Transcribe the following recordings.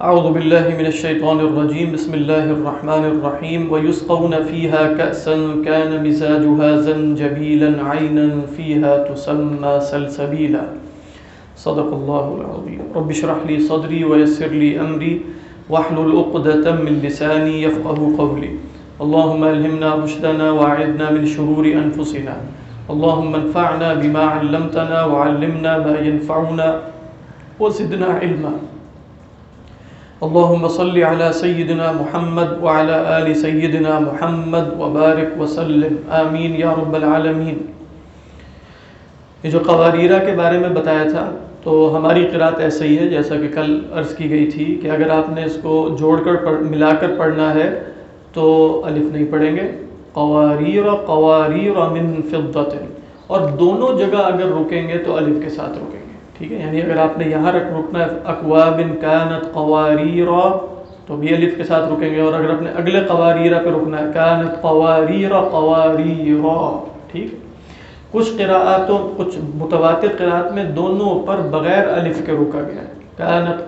اعوذ باللہ من الشیطان الرجیم بسم اللہ الرحمن الرحیم ویسقون فیہا کأسا کان مزاجها زنجبیلا عینا فیہا تسمى سلسبیلا صدق اللہ العظیم رب اشرح لی صدری ویسر لی امری واحلل عقدۃ من لسانی یفقهوا قولی اللهم الہمنا رشدنا واعذنا من شرور انفسنا اللهم انفعنا بما علمتنا وعلمنا ما ينفعنا وزدنا علما اللهم صل على سيدنا محمد وعلى آل سيدنا محمد وبارك وسلم آمین یا رب العالمین۔ یہ جو قواریرہ کے بارے میں بتایا تھا تو ہماری قرأت ایسے ہی ہے جیسا کہ کل عرض کی گئی تھی کہ اگر آپ نے اس کو جوڑ کر ملا کر پڑھنا ہے تو الف نہیں پڑھیں گے، قواریر قواریر من فضة، اور دونوں جگہ اگر رکیں گے تو الف کے ساتھ رکیں گے، ٹھیک ہے؟ یعنی اگر آپ نے یہاں رکنا ہے اکواب کانت قواریرا تو بھی الف کے ساتھ رکیں گے، اور اگر اپنے اگلے قواریرہ پہ رکنا ہے کانت قواریر قواریرا، ٹھیک؟ کچھ متواتر قرات میں دونوں پر بغیر الف کے رکا گیا ہے، کانت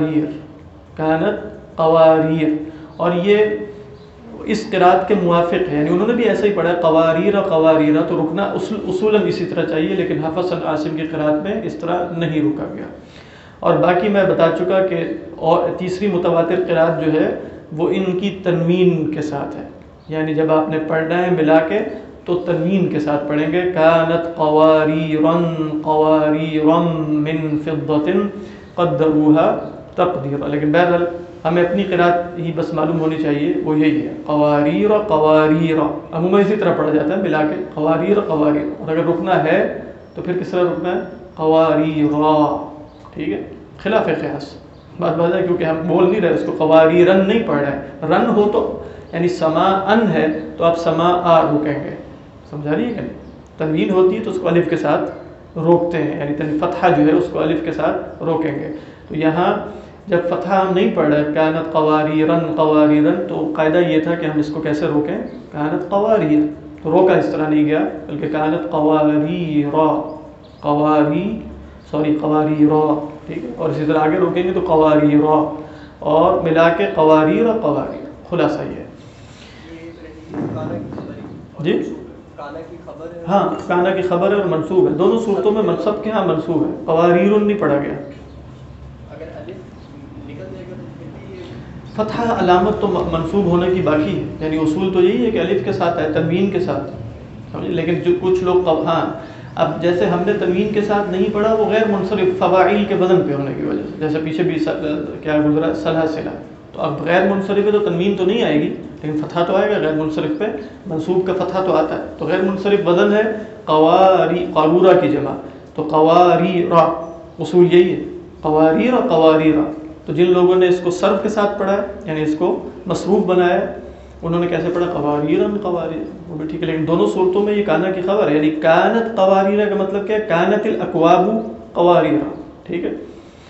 قواریر، اور یہ اس قرات کے موافق ہے، یعنی انہوں نے بھی ایسا ہی پڑھا ہے قواریرہ قواریرہ، تو رکنا اصولاً اسی طرح چاہیے، لیکن حفص عاصم کی قرات میں اس طرح نہیں رکا گیا۔ اور باقی میں بتا چکا کہ اور تیسری متواتر قرات جو ہے وہ ان کی تنوین کے ساتھ ہے، یعنی جب آپ نے پڑھنا ہے ملا کے تو تنوین کے ساتھ پڑھیں گے، کانت قواریرا قواریرا من فضة قدروها تقدیرا، لیکن بہرحال ہمیں اپنی قرات ہی بس معلوم ہونی چاہیے، وہ یہی ہے قواریر قواریر، عموماً اسی طرح پڑھا جاتا ہے ملا کے قواریر قواریر، اور اگر رکنا ہے تو پھر کس طرح رکنا ہے قواریرا، ٹھیک ہے؟ خلاف قیاس بات ہے، کیونکہ ہم بول نہیں رہے اس کو قواریرن نہیں پڑھ رہے ہیں، رن ہو تو یعنی سما ان ہے تو آپ سما آ رکیں گے، سمجھا رہی ہے کہ نہیں؟ تنوین ہوتی ہے تو اس کو الف کے ساتھ روکتے ہیں، یعنی فتحہ جو ہے اس کو الف کے ساتھ روکیں گے۔ تو یہاں جب فتحہ ہم نہیں پڑھ رہے کانت قواریرن قواریرن تو قاعدہ یہ تھا کہ ہم اس کو کیسے روکیں، کانت قواریر، تو روکا اس طرح نہیں گیا بلکہ کانت قواریرا قواریرا، ٹھیک ہے؟ اور اسی طرح آگے روکیں گے تو قواریرا، اور ملا کے قواریر قواریر، خلاصہ یہ ہے جی۔ ہاں کانا کی خبر ہے اور منصوب ہے، دونوں صورتوں میں سب کے ہاں منصوب ہے، قواریر نہیں پڑھا گیا۔ فتحہ علامت تو منصوب ہونے کی باقی ہے، یعنی اصول تو یہی ہے کہ الف کے ساتھ ہے، تنوین کے ساتھ، سمجھے؟ لیکن جو کچھ لوگ ہاں اب جیسے ہم نے تنوین کے ساتھ نہیں پڑھا وہ غیر منصرف فواعیل کے وزن پہ ہونے کی وجہ سے، جیسے پیچھے بھی کیا گزرا سلاسلہ، تو اب غیر منصرف ہے تو تنوین تو نہیں آئے گی لیکن فتحہ تو آئے گا، غیر منصرف پہ منصوب کا فتحہ تو آتا ہے، تو غیر منصرف وزن ہے قارورہ کی جمع، تو قواریرا، اصول یہی ہے قواریر قواریرا۔ تو جن لوگوں نے اس کو صرف کے ساتھ پڑھا ہے یعنی اس کو مصروف بنایا ہے انہوں نے کیسے پڑھا قواریرن قواریر، وہ بھی ٹھیک ہے، لیکن دونوں صورتوں میں یہ کانا کی خبر ہے، یعنی کانت قواریرہ کا مطلب کیا ہے، کانت الاکواب قواریرہ، ٹھیک ہے؟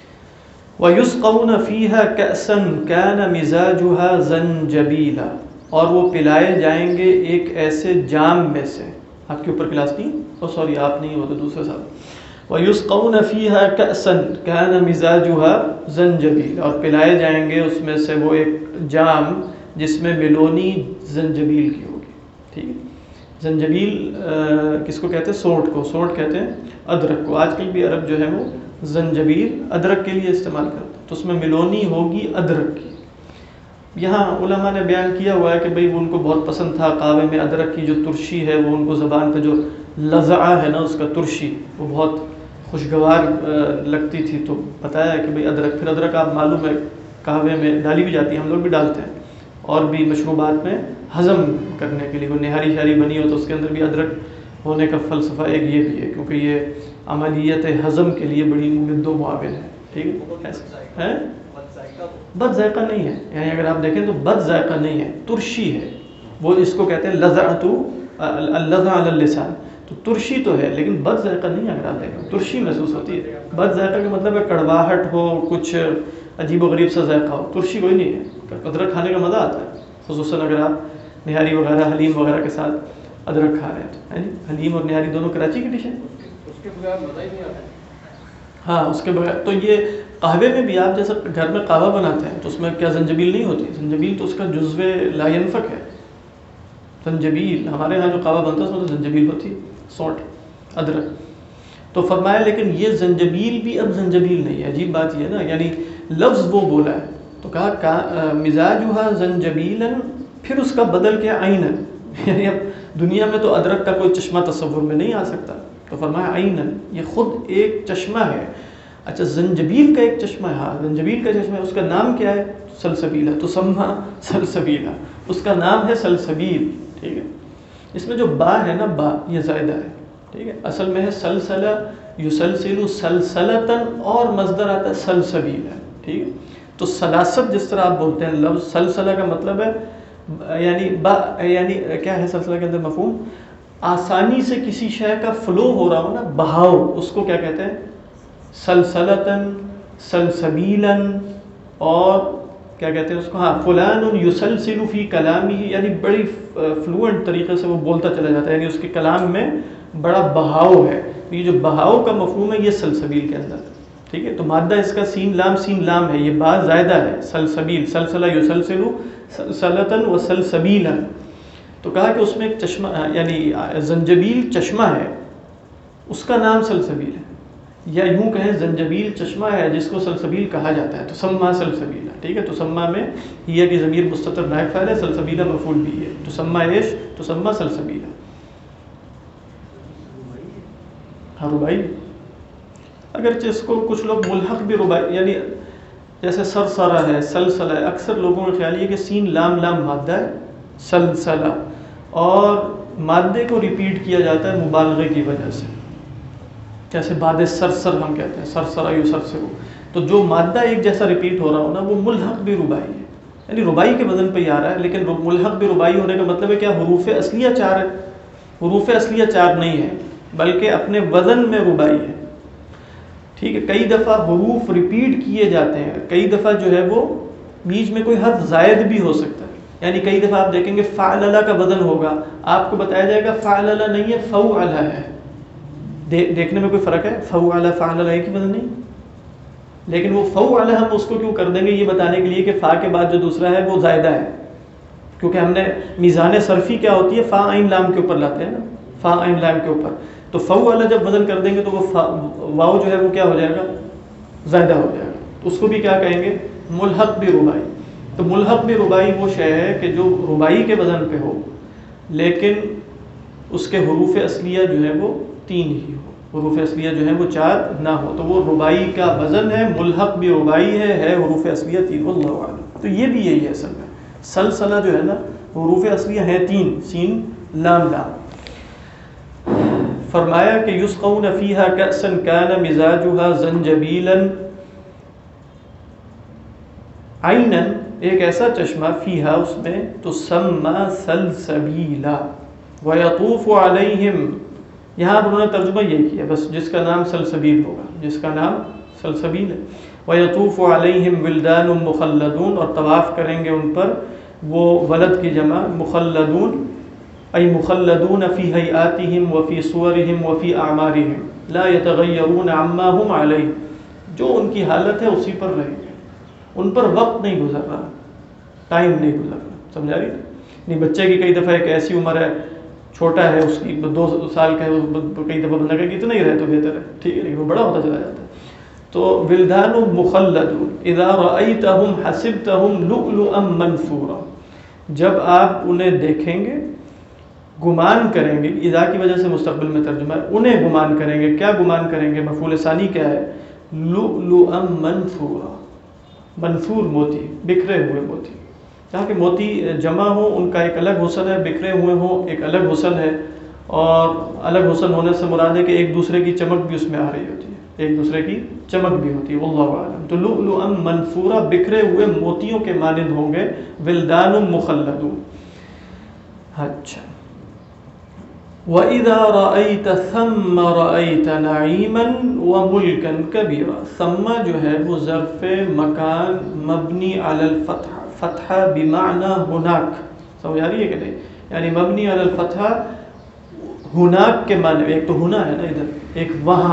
وَيُسْقَوْنَ فِيهَا كَأْسًا كَانَ مِزَاجُهَا زَنْجَبِيلًا، اور وہ پلائے جائیں گے ایک ایسے جام میں سے، آپ کے اوپر کلاس نہیں سوری آپ نہیں ہو تو دوسرے صاحب، وَيُسْقَوْنَ فِيهَا كَأْسًا كَانَ مِزَاجُهَا زَنْجَبِيلًا، اور پلائے جائیں گے اس میں سے وہ ایک جام جس میں ملونی زنجبیل کی ہوگی، ٹھیک ہے؟ زنجبیل کس کو کہتے ہیں؟ سونٹ کو، سونٹ کہتے ہیں ادرک کو، آج کل بھی عرب جو ہے وہ زنجبیل ادرک کے لیے استعمال کرتے ہیں، تو اس میں ملونی ہوگی ادرک کی۔ یہاں علماء نے بیان کیا ہوا ہے کہ بھئی ان کو بہت پسند تھا قہوے میں ادرک کی جو ترشی ہے، وہ ان کو زبان پہ جو لذعہ ہے نا اس کا ترشی، وہ بہت خوشگوار لگتی تھی، تو بتایا کہ بھئی ادرک، پھر ادرک آپ معلوم ہے قہوے میں ڈالی بھی جاتی ہے، ہم لوگ بھی ڈالتے ہیں، اور بھی مشروبات میں ہضم کرنے کے لیے، وہ نہاری شہری بنی ہو تو اس کے اندر بھی ادرک ہونے کا فلسفہ ایک یہ بھی ہے، کیونکہ یہ عملیت ہضم کے لیے بڑی مفید و معاون ہے، ٹھیک ہے؟ بد ذائقہ نہیں ہے، یعنی اگر آپ دیکھیں تو بد ذائقہ نہیں ہے، ترشی ہے، وہ اس کو کہتے ہیں لذعۃ اللذع علی اللسان، تو ترشی تو ہے لیکن بد ذائقہ نہیں ہے، اگر آپ دیکھیں ترشی محسوس ہوتی ہے، بد ذائقہ کا مطلب ہے کڑواہٹ ہو، کچھ عجیب و غریب سا ذائقہ ہو، ترشی کوئی نہیں ہے، ادرک کھانے کا مزہ آتا ہے، خصوصاً اگر آپ نہاری وغیرہ حلیم وغیرہ کے ساتھ ادرک کھا رہے ہیں تو، حلیم اور نہاری دونوں کراچی کی ڈش ہیں، اس کے بغیر مزہ ہی نہیں آتا۔ ہاں اس کے بغیر تو یہ قہوے میں بھی آپ جیسے گھر میں قہوہ بناتے ہیں تو اس میں کیا زنجبیل نہیں ہوتی؟ زنجبیل تو اس کا جزو لا ينفک ہے. زنجبیل ہمارے یہاں جو قہوہ بنتا ہے اس میں تو زنجبیل ہوتی ہے، سونٹ، ادرک. تو فرمایا لیکن یہ زنجبیل بھی اب زنجبیل نہیں ہے. عجیب بات یہ ہے نا، یعنی لفظ وہ بولا ہے تو کہا مزاجھا زنجبیلا، پھر اس کا بدل کیا عینا، یعنی اب دنیا میں تو ادرک کا کوئی چشمہ تصور میں نہیں آ سکتا، تو فرمایا عینا، یہ خود ایک چشمہ ہے. اچھا زنجبیل کا ایک چشمہ ہے، ہاں زنجبیل کا چشمہ ہے، اس کا نام کیا ہے؟ سلسبیلا. تو سما سلسبیلا، اس کا نام ہے سلسبیل. ٹھیک ہے، اس میں جو با ہے نا، با یہ زائدہ ہے. ٹھیک ہے، اصل میں ہے سلسلہ یسلسل سلسلتن، اور مصدر آتا ہے سلسبیل ہے. ٹھیک ہے، تو سلاست جس طرح آپ بولتے ہیں لفظ سلسلہ کا مطلب ہے یعنی یعنی کیا ہے سلسلہ کے اندر مفہوم؟ آسانی سے کسی شے کا فلو ہو رہا ہو نا، بہاؤ، اس کو کیا کہتے ہیں؟ سلسلتن، سلسبیلاً، اور کیا کہتے ہیں اس کو؟ ہاں فلان یسلسل فی کلامہ، یعنی بڑی فلوئنٹ طریقے سے وہ بولتا چلا جاتا ہے، یعنی اس کے کلام میں بڑا بہاؤ ہے. تو یہ جو بہاؤ کا مفہوم ہے یہ سلسبیل کے اندر. ٹھیک ہے، تو مادہ اس کا سین لام ہے، یہ با زائدہ ہے، سلسبیل، سلسلہ یسلسل سلسلتن و سلسبیلا. تو کہا کہ اس میں ایک چشمہ یعنی زنجبیل چشمہ ہے، اس کا نام سلسبیل ہے، یا یوں کہیں زنجبیل چشمہ ہے جس کو سلسبیل کہا جاتا ہے. تو سما سلسبیلا. ٹھیک ہے، تو سما میں یہ کی ضمیر مستتر نائب فاعل ہے، سلسبیلا مفعول بھی ہے. تو سما ایش، تو سما سلسبیلا. ہاں ربائی، اگرچہ اس کو کچھ لوگ ملحق بھی ربائی، یعنی جیسے سرسرہ ہے، سلسلہ ہے، اکثر لوگوں کا خیال یہ کہ سین لام مادہ ہے سلسلہ، اور مادے کو ریپیٹ کیا جاتا ہے مبالغے کی وجہ سے، جیسے بعد سرسر ہم کہتے ہیں سرسرہ یو سرسرو. تو جو مادہ ایک جیسا ریپیٹ ہو رہا ہو نا وہ ملحق بھی ربائی ہے، یعنی ربائی کے وزن پہ ہی آ رہا ہے. لیکن ملحق بھی ربائی ہونے کا مطلب ہے کیا؟ حروف اصلیہ 4 ہے. حروف اصلیہ 4 نہیں ہے بلکہ اپنے وزن میں ربائی ہے. ٹھیک ہے، کئی دفعہ حروف ریپیٹ کیے جاتے ہیں، کئی دفعہ جو ہے وہ بیچ میں کوئی حرف زائد بھی ہو سکتا ہے. یعنی کئی دفعہ آپ دیکھیں گے فعللہ کا وزن ہوگا، آپ کو بتایا جائے گا فعللہ نہیں ہے فوعلہ ہے. دیکھنے میں کوئی فرق ہے؟ فوعلہ فعللہ ایک ہی وزن نہیں، لیکن وہ فوعلہ ہم اس کو کیوں کر دیں گے؟ یہ بتانے کے لیے کہ فا کے بعد جو دوسرا ہے وہ زائدہ ہے، کیونکہ ہم نے میزان صرفی کیا ہوتی ہے؟ فا عین لام کے اوپر لاتے ہیں نا، فا عین لام کے اوپر. تو فوعلہ جب وزن کر دیں گے تو وہ واو جو ہے وہ کیا ہو جائے گا؟ زائدہ ہو جائے گا. تو اس کو بھی کیا کہیں گے؟ ملحق بھی ربائی. تو ملحق بھی ربائی وہ شے ہے کہ جو ربائی کے وزن پہ ہو لیکن اس کے حروف اصلیہ جو ہے وہ 3 ہی ہو، حروف اصلیہ جو ہے وہ 4 نہ ہو، تو وہ ربائی کا وزن ہے. ملحق بھی ربائی ہے حروف اصلیہ 3. اللہ اعلم. تو یہ بھی یہی ہے اصل میں. سلسلہ جو ہے نا حروف اصلیہ ہے 3، سین لام. فرمایا کہ یسقون فیہا کأسا کان مزاجھا زنجبیلا عینا، ایک ایسا چشمہ، فیہا اس میں، تو سما سلسبیلا ویطوف علیہم. یہاں پر انہوں نے ترجمہ یہ کیا بس، جس کا نام سلسبیل ہوگا، جس کا نام سلسبیل ہے. ویطوف علیہم ولدان مخلدون، اور طواف کریں گے ان پر وہ ولد کی جمع مخلدون، ای مخلدون فی ہیئاتہم وفی صورہم وفی اعمارہم لا یتغیرون عما ہم علیہ، جو ان کی حالت ہے اسی پر رہیں گے، ان پر وقت نہیں گزر رہا، ٹائم نہیں گزر رہا. سمجھا رہی؟ نہیں، بچے کی کئی دفعہ ایک ایسی عمر ہے، چھوٹا ہے، اس کی 2 سال کا ہے، کئی دفعہ بندہ کہ اتنا ہی رہے تو بہتر ہے. ٹھیک ہے، لیکن وہ بڑا ہوتا چلا جاتا ہے. تو ولدان مخلدون اذا رأیتہم حسبتہم لؤلؤا منثورا، جب آپ انہیں دیکھیں گے گمان کریں گے. اذا کی وجہ سے مستقبل میں ترجمہ ہے، انہیں گمان کریں گے. کیا گمان کریں گے؟ مفعول ثانی کیا ہے؟ لؤلؤا منثورا، منثور موتی، بکھرے ہوئے موتی. جہاں کہ موتی جمع ہو ان کا ایک الگ حسن ہے، بکھرے ہوئے ہوں ایک الگ حسن ہے. اور الگ حسن ہونے سے مراد ہے کہ ایک دوسرے کی چمک بھی اس میں آ رہی ہوتی ہے، ایک دوسرے کی چمک بھی ہوتی ہے. واللہ اعلم. تو لؤلؤا منثورا، بکھرے ہوئے موتیوں کے مانند ہوں گے. ولدان مخلدون. اچھا، وَإِذَا رَأَيْتَ ثَمَّ رَأَيْتَ نَعِيمًا وَمُلْكًا كَبِيرًا. ثم جو ہے وہ ظرف مکان مبنی علی الفتح، فتح بمعنی ہناک. سمجھ آ رہی ہے کہ نہیں؟ یعنی مبنی علی الفتح ہناک کے معنی، ایک تو ہنا ہے نا ادھر، ایک وہاں،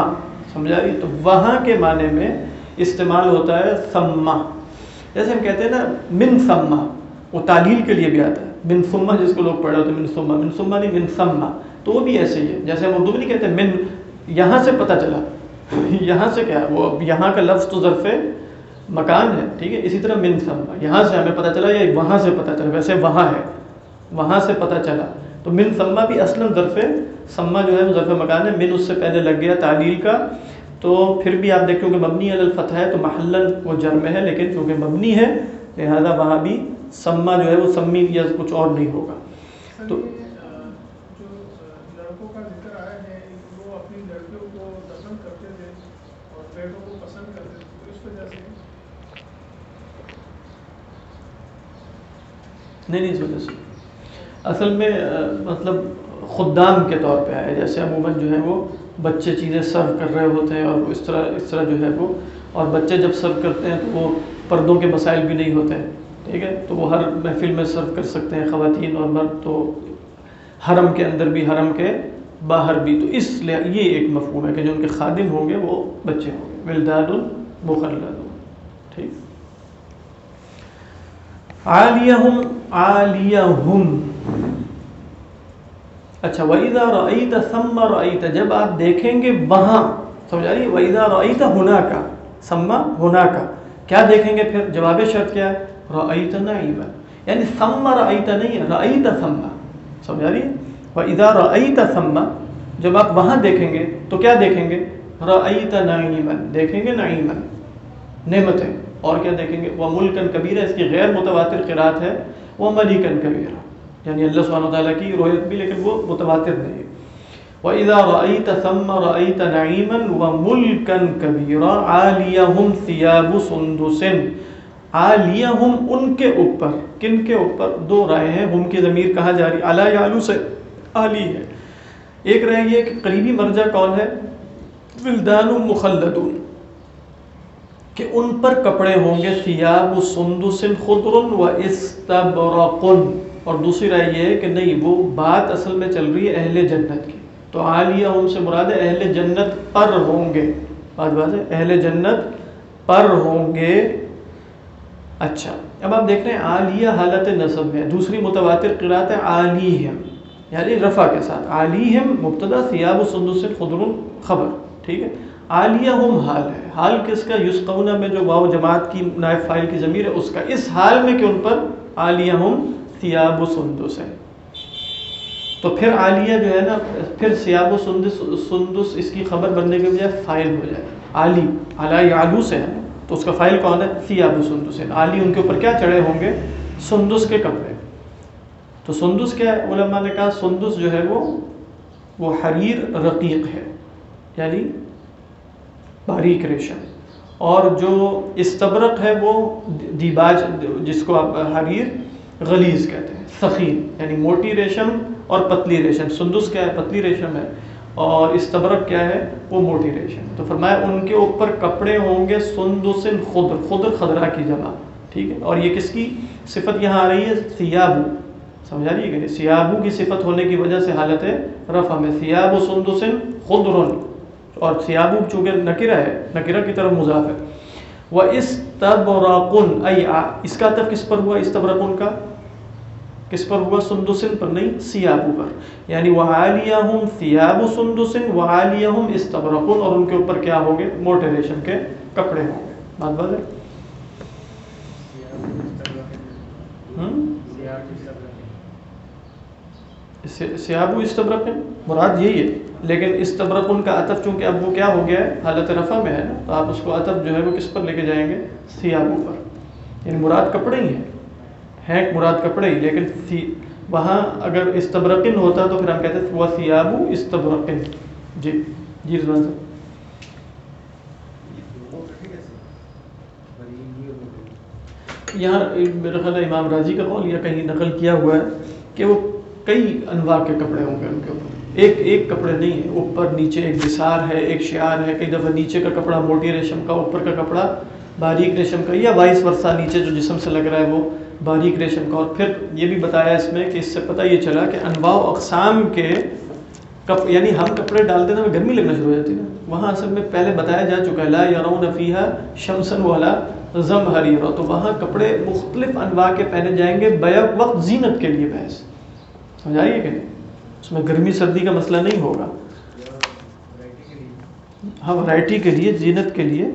سمجھا رہی؟ تو وہاں کے معنی میں استعمال ہوتا ہے ثمہ. جیسے ہم کہتے ہیں نا من ثمہ، وہ تعلیل کے لیے بھی آتا ہے. من ثمہ جس کو لوگ پڑھ رہے ہوتے ہیں، من ثمہ نہیں، من ثمہ. تو وہ بھی ایسے ہی ہے. جیسے ہم اردو میں نہیں کہتے من یہاں سے پتہ چلا، یہاں سے کیا ہے، وہ یہاں کا لفظ تو ظرف مکان ہے، ٹھیک ہے. اسی طرح من ثمہ، یہاں سے ہمیں پتہ چلا یا وہاں سے پتہ چلا، ویسے وہاں ہے، وہاں سے پتہ چلا. تو من ثمہ بھی اصلاً ظرف ثمہ جو ہے وہ ظرف مکان ہے. من اس سے پہلے لگ گیا تعلیل کا، تو پھر بھی آپ دیکھیں کہ مبنی علی الفتح ہے تو محلاً وہ جر میں ہے، لیکن چونکہ مبنی ہے لہذا وہاں بھی ثمہ جو ہے وہ سمی یا کچھ اور نہیں ہوگا. تو جو لڑکوں کا ذکر آیا ہے وہ اپنی لڑکیوں کو دفن کرتے تھے اور بیٹوں کو پسند کرتے تھے، تو اس وجہ سے نہیں اس وجہ سے اصل میں مطلب خدام کے طور پہ آیا. جیسے عموماً جو ہے وہ بچے چیزیں سرو کر رہے ہوتے ہیں اور اس طرح جو ہے وہ، اور بچے جب سرو کرتے ہیں تو وہ پردوں کے مسائل بھی نہیں ہوتے ہیں، ٹھیک ہے. تو وہ ہر محفل میں سرو کر سکتے ہیں خواتین اور مرد، تو حرم کے اندر بھی حرم کے باہر بھی. تو اس لیے یہ ایک مفہوم ہے کہ جو ان کے خادم ہوں گے وہ بچے ہوں گے، ولدان مخلدون. ٹھیک. عالیہم. اچھا، وَإِذَا رَأَيْتَ ثَمَّ رَأَيْتَ، جب آپ دیکھیں گے وہاں، سمجھا رہی؟ وَإِذَا رَأَيْتَ هُنَاكَ ثَمَّ هُنَاكَ، کیا دیکھیں گے؟ پھر جواب شرط کیا ہے؟ رَأَيْتَ نَعِيمًا، یعنی ثَمَّ رَأَيْتَ نہیں، رَأَيْتَ ثَمَّ. سمجھا رہی؟ وَإِذَا رَأَيْتَ ثَمَّ، جب آپ وہاں دیکھیں گے تو کیا دیکھیں گے؟ رَأَيْتَ نَعِيمًا، دیکھیں گے نعیمًا، نعمتیں. اور کیا دیکھیں گے؟ وَمُلْكًا كَبِيرًا، اس کی غیر متواتر قرات ہے وَمَلِكًا كَبِيرًا، یعنی اللہ سبحانہ وتعالیٰ کی رویت بھی، لیکن وہ متواتر نہیں. وَإِذَا رَأَيْتَ ثَمَّ رَأَيْتَ نَعِيمًا وَمُلْكًا كَبِيرًا عَالِيَهُمْ ثِيَابُ سُنْدُسٍ. عَالِيَهُمْ، ان کے اوپر، کن کے اوپر؟ دو رائے ہیں. ہم کی ضمیر کہاں جا رہی؟ علی یعلو سے عالی ہے. ایک رائے یہ کہ قریبی مرجع کون ہے؟ ولدان مخلدون، کہ ان پر کپڑے ہوں گے ثیاب سندس خضر و استبرق. اور دوسری رائے یہ ہے کہ نہیں، وہ بات اصل میں چل رہی ہے اہل جنت کی، تو عالیہ ان سے مراد ہے اہل جنت پر ہوں گے. بات ہے، اہل جنت پر ہوں گے. اچھا، اب آپ دیکھ رہے ہیں عالیہ حالت نصب میں، دوسری متواتر قرات ہے عالیہم، یعنی رفع کے ساتھ. عالیہم مبتدا، ثیاب سندس خضر خبر، ٹھیک ہے. عالیہم حال ہے. حال کس کا؟ یسقون میں جو واو جماعت کی نائب فاعل کی ضمیر ہے اس کا، اس حال میں کہ ان پر عالیہم ثیاب سندس ہے. تو پھر عالیہ جو ہے نا، پھر ثیاب سندس اس کی خبر بننے کے بجائے فاعل ہو جائے. عالی علی یعلو سے ہے، تو اس کا فاعل کون ہے؟ ثیاب سندس. عالی ان کے اوپر کیا چڑھے ہوں گے؟ سندس کے کپڑے. تو سندس کیا ہے؟ علماء نے کہا سندس جو ہے وہ حریر رقیق ہے، یعنی باریک ریشم. اور جو استبرق ہے وہ دیباج، جس کو آپ حریر غلیظ کہتے ہیں، سخین، یعنی موٹی ریشم اور پتلی ریشم. سندس کیا ہے؟ پتلی ریشم ہے، اور استبرق کیا ہے؟ وہ موٹی ریشم. تو فرمایا ان کے اوپر کپڑے ہوں گے سندس خضر، خضر خضرا کی جمع، ٹھیک ہے. اور یہ کس کی صفت یہاں آ رہی ہے؟ ثیابو. سمجھا رہی ہے کہ ثیابو کی صفت ہونے کی وجہ سے حالت رفع میں ثیاب سندس خضر، اور ثیابو چونکہ نکرہ ہے، نکرہ کی طرف مضاف ہے. وَإِسْتَبْرَقٌ، اس کا عطف کس پر ہوا؟ استبرقن کا کس پر ہوا؟ سندسن پر نہیں، ثیابو پر. یعنی وَعَالِيَهُمْ ثِيَابُ سُنْدُسٍ وَعَالِيَهُمْ اسْتَبْرَقٌ، اور ان کے اوپر کیا ہوں گے؟ موٹے ریشم کے کپڑے ہوں گے. بات ہے. ثیابو استبرق مراد یہی ہے، لیکن استبرقن کا عطف چونکہ اب وہ کیا ہو گیا ہے؟ حالت رفع میں ہے نا، تو آپ اس کو عطف جو ہے وہ کس پر لے کے جائیں گے؟ ثیابو پر. یعنی مراد کپڑے ہی ہیں مراد کپڑے ہی، لیکن وہاں اگر استبرقن ہوتا تو پھر ہم کہتے ہیں وہ ثیابو استبرقن. جی رضوان صاحب. یہاں میرا خیال ہے امام راضی کا قول یا کہیں نقل کیا ہوا ہے کہ وہ کئی انواع کے کپڑے ہوں گے ان کے اوپر، ایک کپڑے نہیں ہے، اوپر نیچے ایک بسار ہے، ایک شعار ہے. کئی دفعہ نیچے کا کپڑا موٹی ریشم کا، اوپر کا کپڑا باریک ریشم کا، یا وائس ورثہ، نیچے جو جسم سے لگ رہا ہے وہ باریک ریشم کا. اور پھر یہ بھی بتایا اس میں کہ اس سے پتہ یہ چلا کہ انواع و اقسام کے یعنی ہم کپڑے ڈالتے ہیں گرمی لگنا شروع ہو جاتی ہے نا. وہاں اصل میں پہلے بتایا جا چکا ہے لا یرون فیہا شمسا ولا زمہریرا، تو وہاں کپڑے مختلف انواع کے پہنے جائیں گے بیک وقت زینت کے لیے. بحث سمجھائیے کہ نہیں، اس میں گرمی سردی کا مسئلہ نہیں ہوگا. ہاں ورائٹی کے لیے، زینت کے لیے.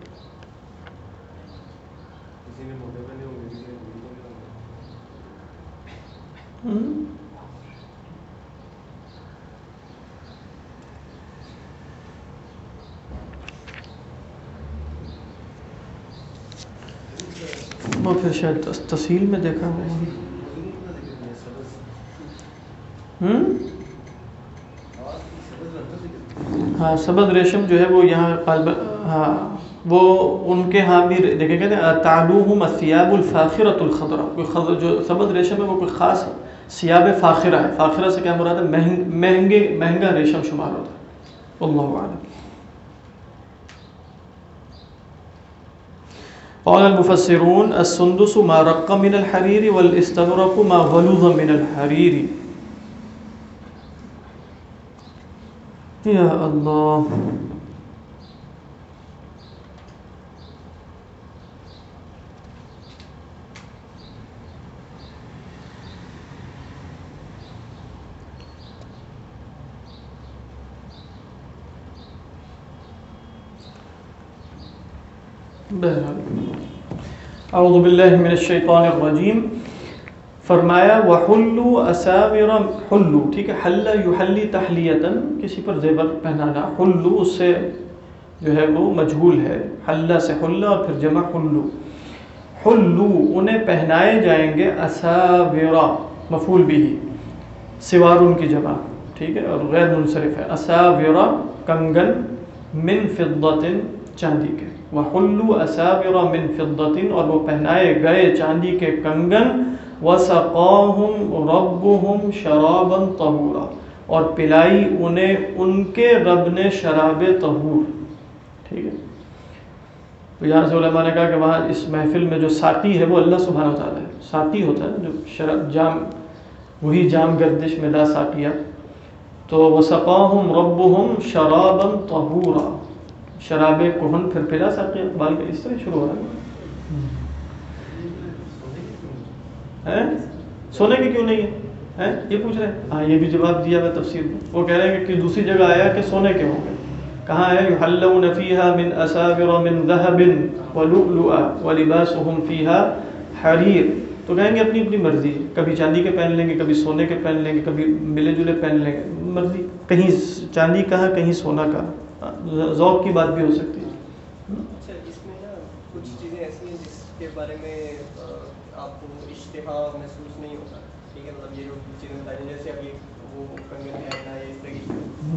وہ پھر شاید تفصیل میں دیکھا ہوگا. ہاں سبز ریشم جو ہے وہ یہاں ہاں وہ ان کے ہاں بھی دیکھیں کہتے ہیں تعلوہم الثیاب الفاخرۃ الخضراء. کوئی جو سبز ریشم ہے وہ کوئی خاص ثیاب فاخرہ ہے. فاخرہ سے کیا مراد ہے؟ مہنگا ریشم شمار ہوتا ہے. اللہ اعلم. قال المفسرون السندس ما رق من الحرير والاستبرق ما غلظ من الحرير. یا اللہ. اعوذ باللہ من الشیطان الرجیم. فرمایا وحلوا اساور حلو، ٹھیک ہے. حل یحلی تحلیتن، کسی پر زیور پہنانا. حلو اس سے جو ہے وہ مجہول ہے، حلہ سے حلہ اور پھر جمع حلو. حلو انہیں پہنائے جائیں گے، اساورا مفعول بھی، سوار ان کی جمع، ٹھیک ہے، اور غیر منصرف ہے. اساورا کنگن، من فضۃ چاندی کے. وحلوا اساور من فضۃ اور وہ پہنائے گئے چاندی کے کنگن. وسقاہم ربہم شرابا طہورا اور پلائی انہیں ان کے رب نے شراب طہور. ٹھیک ہے. تو یہاں سے علماء نے کہا کہ وہاں اس محفل میں جو ساقی ہے وہ اللہ سبحانہ وتعالی ہے. ساقی ہوتا ہے جو شراب جام، وہی جام گردش میں لا ساقیہ. تو وسقاہم ربہم شرابا طہورا، شراب کہن پھر پلا ساقیہ. اقبال کا اس طرح شروع ہو رہا ہے. سونے کی کیوں نہیں ہے یہ پوچھ رہے ہیں. ہاں یہ بھی جواب دیا ہے تفسیر میں. وہ کہہ رہے ہیں کہ دوسری جگہ آیا کہ سونے کے ہوں گے. کہاں ہے؟ یحلون فیہا من اساور من ذہب ولؤلؤا ولباسہم فیہا حریر. تو کہیں گے اپنی اپنی مرضی، کبھی چاندی کے پہن لیں گے، کبھی سونے کے پہن لیں گے، کبھی ملے جلے پہن لیں گے، مرضی. کہیں چاندی کا ہے، کہیں سونا کا. ذوق کی بات بھی ہو سکتی ہے. اچھا اس میں نا کچھ چیزیں ایسی ہیں جس کے بارے میں آپ کو اشتہا محسوس نہیں ہوتا. ٹھیک ہے، مطلب یہ جو چیزیں بتائی جیسے ابھی وہ کنگن پہننا ہے اس طرح کی،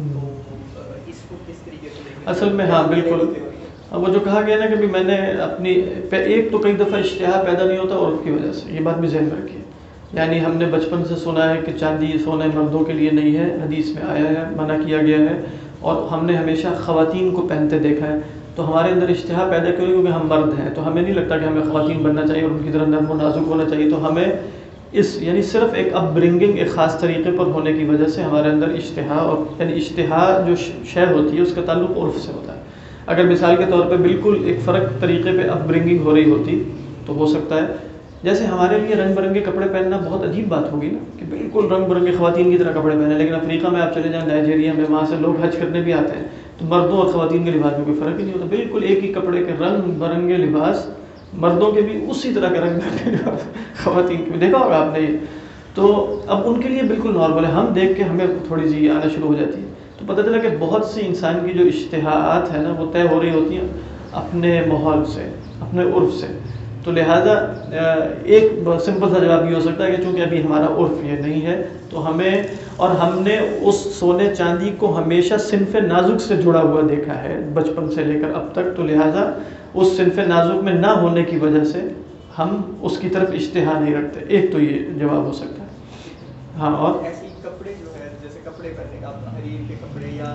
تو اس کو کس طریقے سے دیکھنا اصل میں ہاں بالکل وہ جو کہا گیا نا کہ میں نے اپنی ایک تو کئی دفعہ اشتہا پیدا نہیں ہوتا عرف کی وجہ سے. یہ بات بھی ذہن میں رکھیے. یعنی ہم نے بچپن سے سنا ہے کہ چاندی سونے مردوں کے لیے نہیں ہے، حدیث میں آیا ہے، منع کیا گیا ہے، اور ہم نے ہمیشہ خواتین کو پہنتے دیکھا ہے. تو ہمارے اندر اشتہا پیدا کیوں؟ کیونکہ ہم مرد ہیں، تو ہمیں نہیں لگتا کہ ہمیں خواتین بننا چاہیے اور ان کی طرح نرم و نازک ہونا چاہیے. تو ہمیں اس یعنی صرف ایک اپ برنگنگ ایک خاص طریقے پر ہونے کی وجہ سے ہمارے اندر اشتہا، اور یعنی اشتہا جو شے ہوتی ہے اس کا تعلق عرف سے ہوتا ہے. اگر مثال کے طور پہ بالکل ایک فرق طریقے پہ اپ برنگنگ ہو رہی ہوتی تو ہو سکتا ہے جیسے ہمارے لیے رنگ برنگے کپڑے پہننا بہت عجیب بات ہوگی نا کہ بالکل رنگ برنگے خواتین کی طرح کپڑے پہنے. لیکن افریقہ میں آپ چلے جائیں، نائجیریا میں، وہاں سے لوگ حج کرنے بھی آتے ہیں تو مردوں اور خواتین کے لباس میں کوئی فرق ہی نہیں ہوتا. بالکل ایک ہی کپڑے کے رنگ برنگے لباس، مردوں کے بھی اسی طرح کے رنگ برنگے لباس خواتین کے بھی. دیکھا ہوگا آپ نے یہ. تو اب ان کے لیے بالکل نارمل ہے. ہم دیکھ کے ہمیں تھوڑی سی آنا شروع ہو جاتی ہے. تو پتہ چلا کہ بہت سی انسان کی جو اشتہاءات ہیں نا وہ طے ہو رہی ہوتی ہیں اپنے ماحول سے، اپنے عرف سے. تو لہٰذا ایک سمپل سا جواب یہ ہو سکتا ہے کہ چونکہ ابھی ہمارا عرف یہ نہیں ہے تو ہمیں، اور ہم نے اس سونے چاندی کو ہمیشہ صنف نازک سے جڑا ہوا دیکھا ہے بچپن سے لے کر اب تک. تو لہٰذا اس صنف نازک میں نہ ہونے کی وجہ سے ہم اس کی طرف اشتہا نہیں رکھتے. ایک تو یہ جواب ہو سکتا ہے. ہاں اور ایسی کپڑے جو ہے جیسے کپڑے پہننے کا، آپ حریر کے کپڑے یا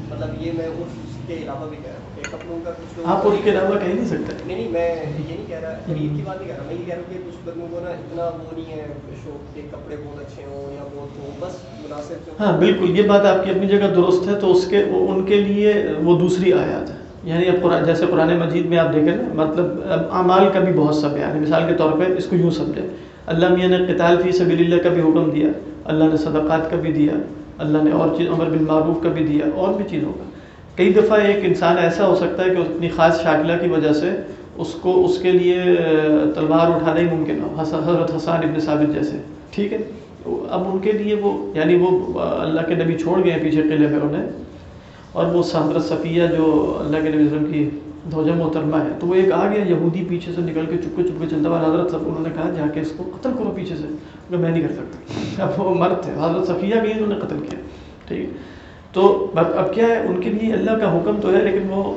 مطلب یہ میں اس کے علاوہ بھی کہہ رہا ہوں کہ کپڑوں کا کچھ لوگ آپ اس کے علاوہ کہہ نہیں سکتے. نہیں میں یہ نہیں کہہ رہا عید کی بات نہیں کہہ رہا, میں یہ کہہ رہا ہوں کہ کچھ بندوں کو نا اتنا وہ نہیں ہے شوق کہ کپڑے بہت اچھے ہوں یا بہت ہوں, بس مناسب. ہاں بالکل, یہ بات آپ کی اپنی جگہ درست ہے. تو اس کے ان کے لیے وہ دوسری آیات ہے. یعنی اب جیسے قرآن مجید میں آپ دیکھیں نا, مطلب اعمال کا بھی بہت سا بیان ہے. مثال کے طور پہ اس کو یوں سمجھیں, اللہ میاں نے قتال فی سبیل اللہ کا بھی حکم دیا, اللہ نے صدقات کا بھی دیا, اللہ نے اور چیز امر بالمعروف کا بھی دیا, اور بھی چیزوں کا. کئی دفعہ ایک انسان ایسا ہو سکتا ہے کہ اپنی خاص شاکلہ کی وجہ سے اس کے لیے تلوار اٹھانا ہی ممکن ہو, حضرت حسان ابن ثابت جیسے, ٹھیک ہے. اب ان کے لیے وہ یعنی وہ اللہ کے نبی چھوڑ گئے پیچھے قلعے میں انہیں, اور وہ حضرت صفیہ جو اللہ کے نبی صلی اللہ علیہ وسلم کی زوجہ محترمہ ہے, تو وہ ایک آ گیا یہودی پیچھے سے نکل کے چپ کے چلتا ہوا. حضرت انہوں نے کہا جا کے اس کو قتل کرو پیچھے سے, کہ میں نہیں کر سکتا. اب وہ مرد تھے, حضرت صفیہ بھی انہوں نے قتل کیا, ٹھیک ہے. تو اب کیا ہے, ان کے لیے اللہ کا حکم تو ہے لیکن وہ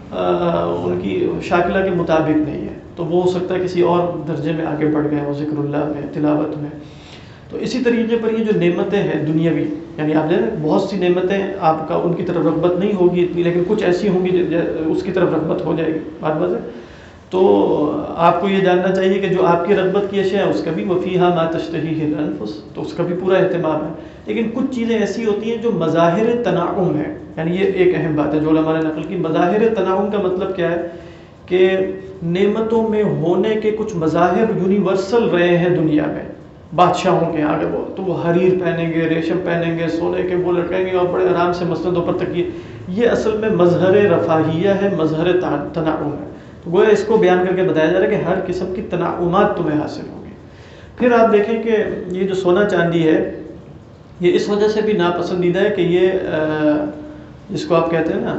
ان کی شاکلہ کے مطابق نہیں ہے, تو وہ ہو سکتا ہے کسی اور درجے میں آگے بڑھ گئے وہ ذکر اللہ میں, تلاوت میں. تو اسی طریقے پر یہ جو نعمتیں ہیں دنیاوی, یعنی آپ دیکھیں بہت سی نعمتیں آپ کا ان کی طرف رغبت نہیں ہوگی اتنی, لیکن کچھ ایسی ہوں گی اس کی طرف رغبت ہو جائے گی. بات بات ہے. تو آپ کو یہ جاننا چاہیے کہ جو آپ کی رغبت کی اشیاء ہے اس کا بھی وفیہا ما تشتہیہ الانفس, تو اس کا بھی پورا اہتمام ہے. لیکن کچھ چیزیں ایسی ہوتی ہیں جو مظاہر تنعم ہے, یعنی یہ ایک اہم بات ہے جو علماء نے نقل کی. مظاہر تنعم کا مطلب کیا ہے کہ نعمتوں میں ہونے کے کچھ مظاہر یونیورسل رہے ہیں دنیا میں. بادشاہوں کے آگے وہ حریر پہنیں گے, ریشم پہنیں گے, سونے کے وہ لٹکیں گے اور بڑے آرام سے مسندوں پر تکیے. یہ اصل میں مظہر رفاہیہ ہے, مظہر تنعم ہے. تو گویا اس کو بیان کر کے بتایا جا رہا ہے کہ ہر قسم کی تنعمات تمہیں حاصل ہوں گی. پھر آپ دیکھیں کہ یہ جو سونا چاندی ہے یہ اس وجہ سے بھی ناپسندیدہ ہے کہ یہ جس کو آپ کہتے ہیں نا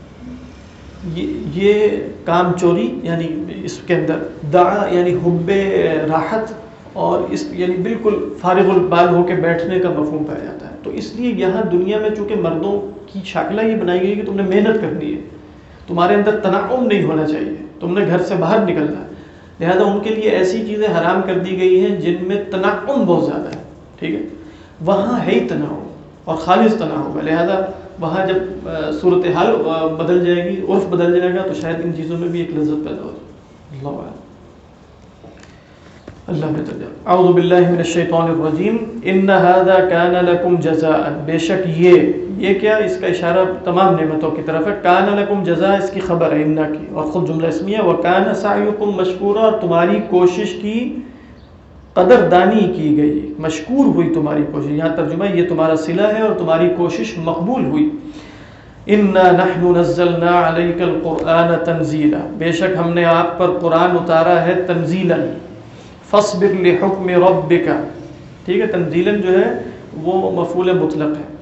یہ کام چوری, یعنی اس کے اندر دعا یعنی حب راحت اور اس یعنی بالکل فارغ البال ہو کے بیٹھنے کا مفہوم پایا جاتا ہے. تو اس لیے یہاں دنیا میں چونکہ مردوں کی شاکلہ یہ بنائی گئی کہ تم نے محنت کرنی ہے, تمہارے اندر تنعم نہیں ہونا چاہیے, تم نے گھر سے باہر نکلنا ہے. لہذا ان کے لیے ایسی چیزیں حرام کر دی گئی ہیں جن میں تنعم بہت زیادہ ہے, ٹھیک ہے. وہاں ہے ہی تنعم اور خالص تنعم ہے. لہذا وہاں جب صورتحال بدل جائے گی, عرف بدل جائے گا, تو شاید ان چیزوں میں بھی ایک لذت پیدا ہو جائے. اللہ اعلم. اللہ بہتر. اعوذ باللہ من الشیطان الرجیم. ان هذا كان لكم جزاء, بے شک یہ کیا, اس کا اشارہ تمام نعمتوں کی طرف ہے. كان لكم جزاء اس کی خبر ہے ان کی, اور خود جملہ اسمیہ. وكان سعيكم مشکورا, اور تمہاری کوشش کی قدردانی کی گئی, مشکور ہوئی تمہاری کوشش. یہاں ترجمہ یہ تمہارا صلہ ہے اور تمہاری کوشش مقبول ہوئی. انا نحن نزلنا عليك القرآن تنزیلا, بے شک ہم نے آپ پر قرآن اتارا ہے تنزیلا. فاصبر لحکم ربک, ٹھیک ہے. تنزیلا جو ہے وہ مفعول مطلق ہے.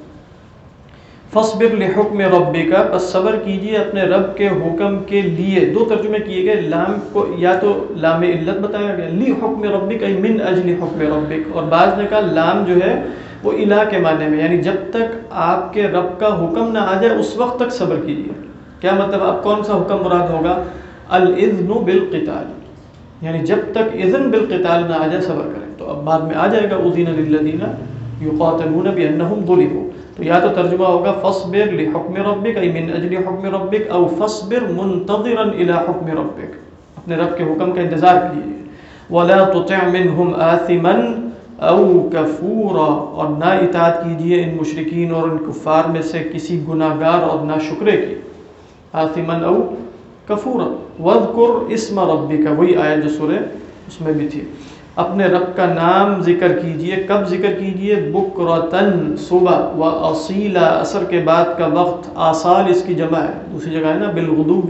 فاصبر لحکم ربک, پس صبر کیجیے اپنے رب کے حکم کے لیے. دو ترجمے کیے گئے, لام کو یا تو لام علت بتایا گیا, لحکم ربک ای من اجل حکم ربک, اور بعض نے کہا لام جو ہے وہ الہ کے معنی میں, یعنی جب تک آپ کے رب کا حکم نہ آ جائے اس وقت تک صبر کیجیے. کیا مطلب, اب کون سا حکم مراد ہوگا؟ الاذن بالقتال, یعنی جب تک اذن بالقتال نہ آ جائے صبر کریں. تو اب بعد میں آ جائے گا اذن للذین یقاتلون بانہم ظلموا. تو یا تو ترجمہ ہوگا فاصبر لحکم ربک ای من اجل حکم ربک, او فاصبر منتظرا الی حکم ربک, اپنے رب کے حکم کا انتظار کیجیے. ولا تطع منہم آثما او کفورا, اور نہ اطاعت کیجیے ان مشرکین اور ان کفار میں سے کسی گناہگار اور ناشکرے کی. آثما او کفورا. واذکر اسم ربک, وہی آیت جو سورہ اس میں بھی تھی. اپنے رب کا نام ذکر کیجئے. کب ذکر کیجئے؟ بکرتن, صبح, و اصیلا, عصر کے بعد کا وقت. آصال اس کی جمع ہے, دوسری جگہ ہے نا بالغدو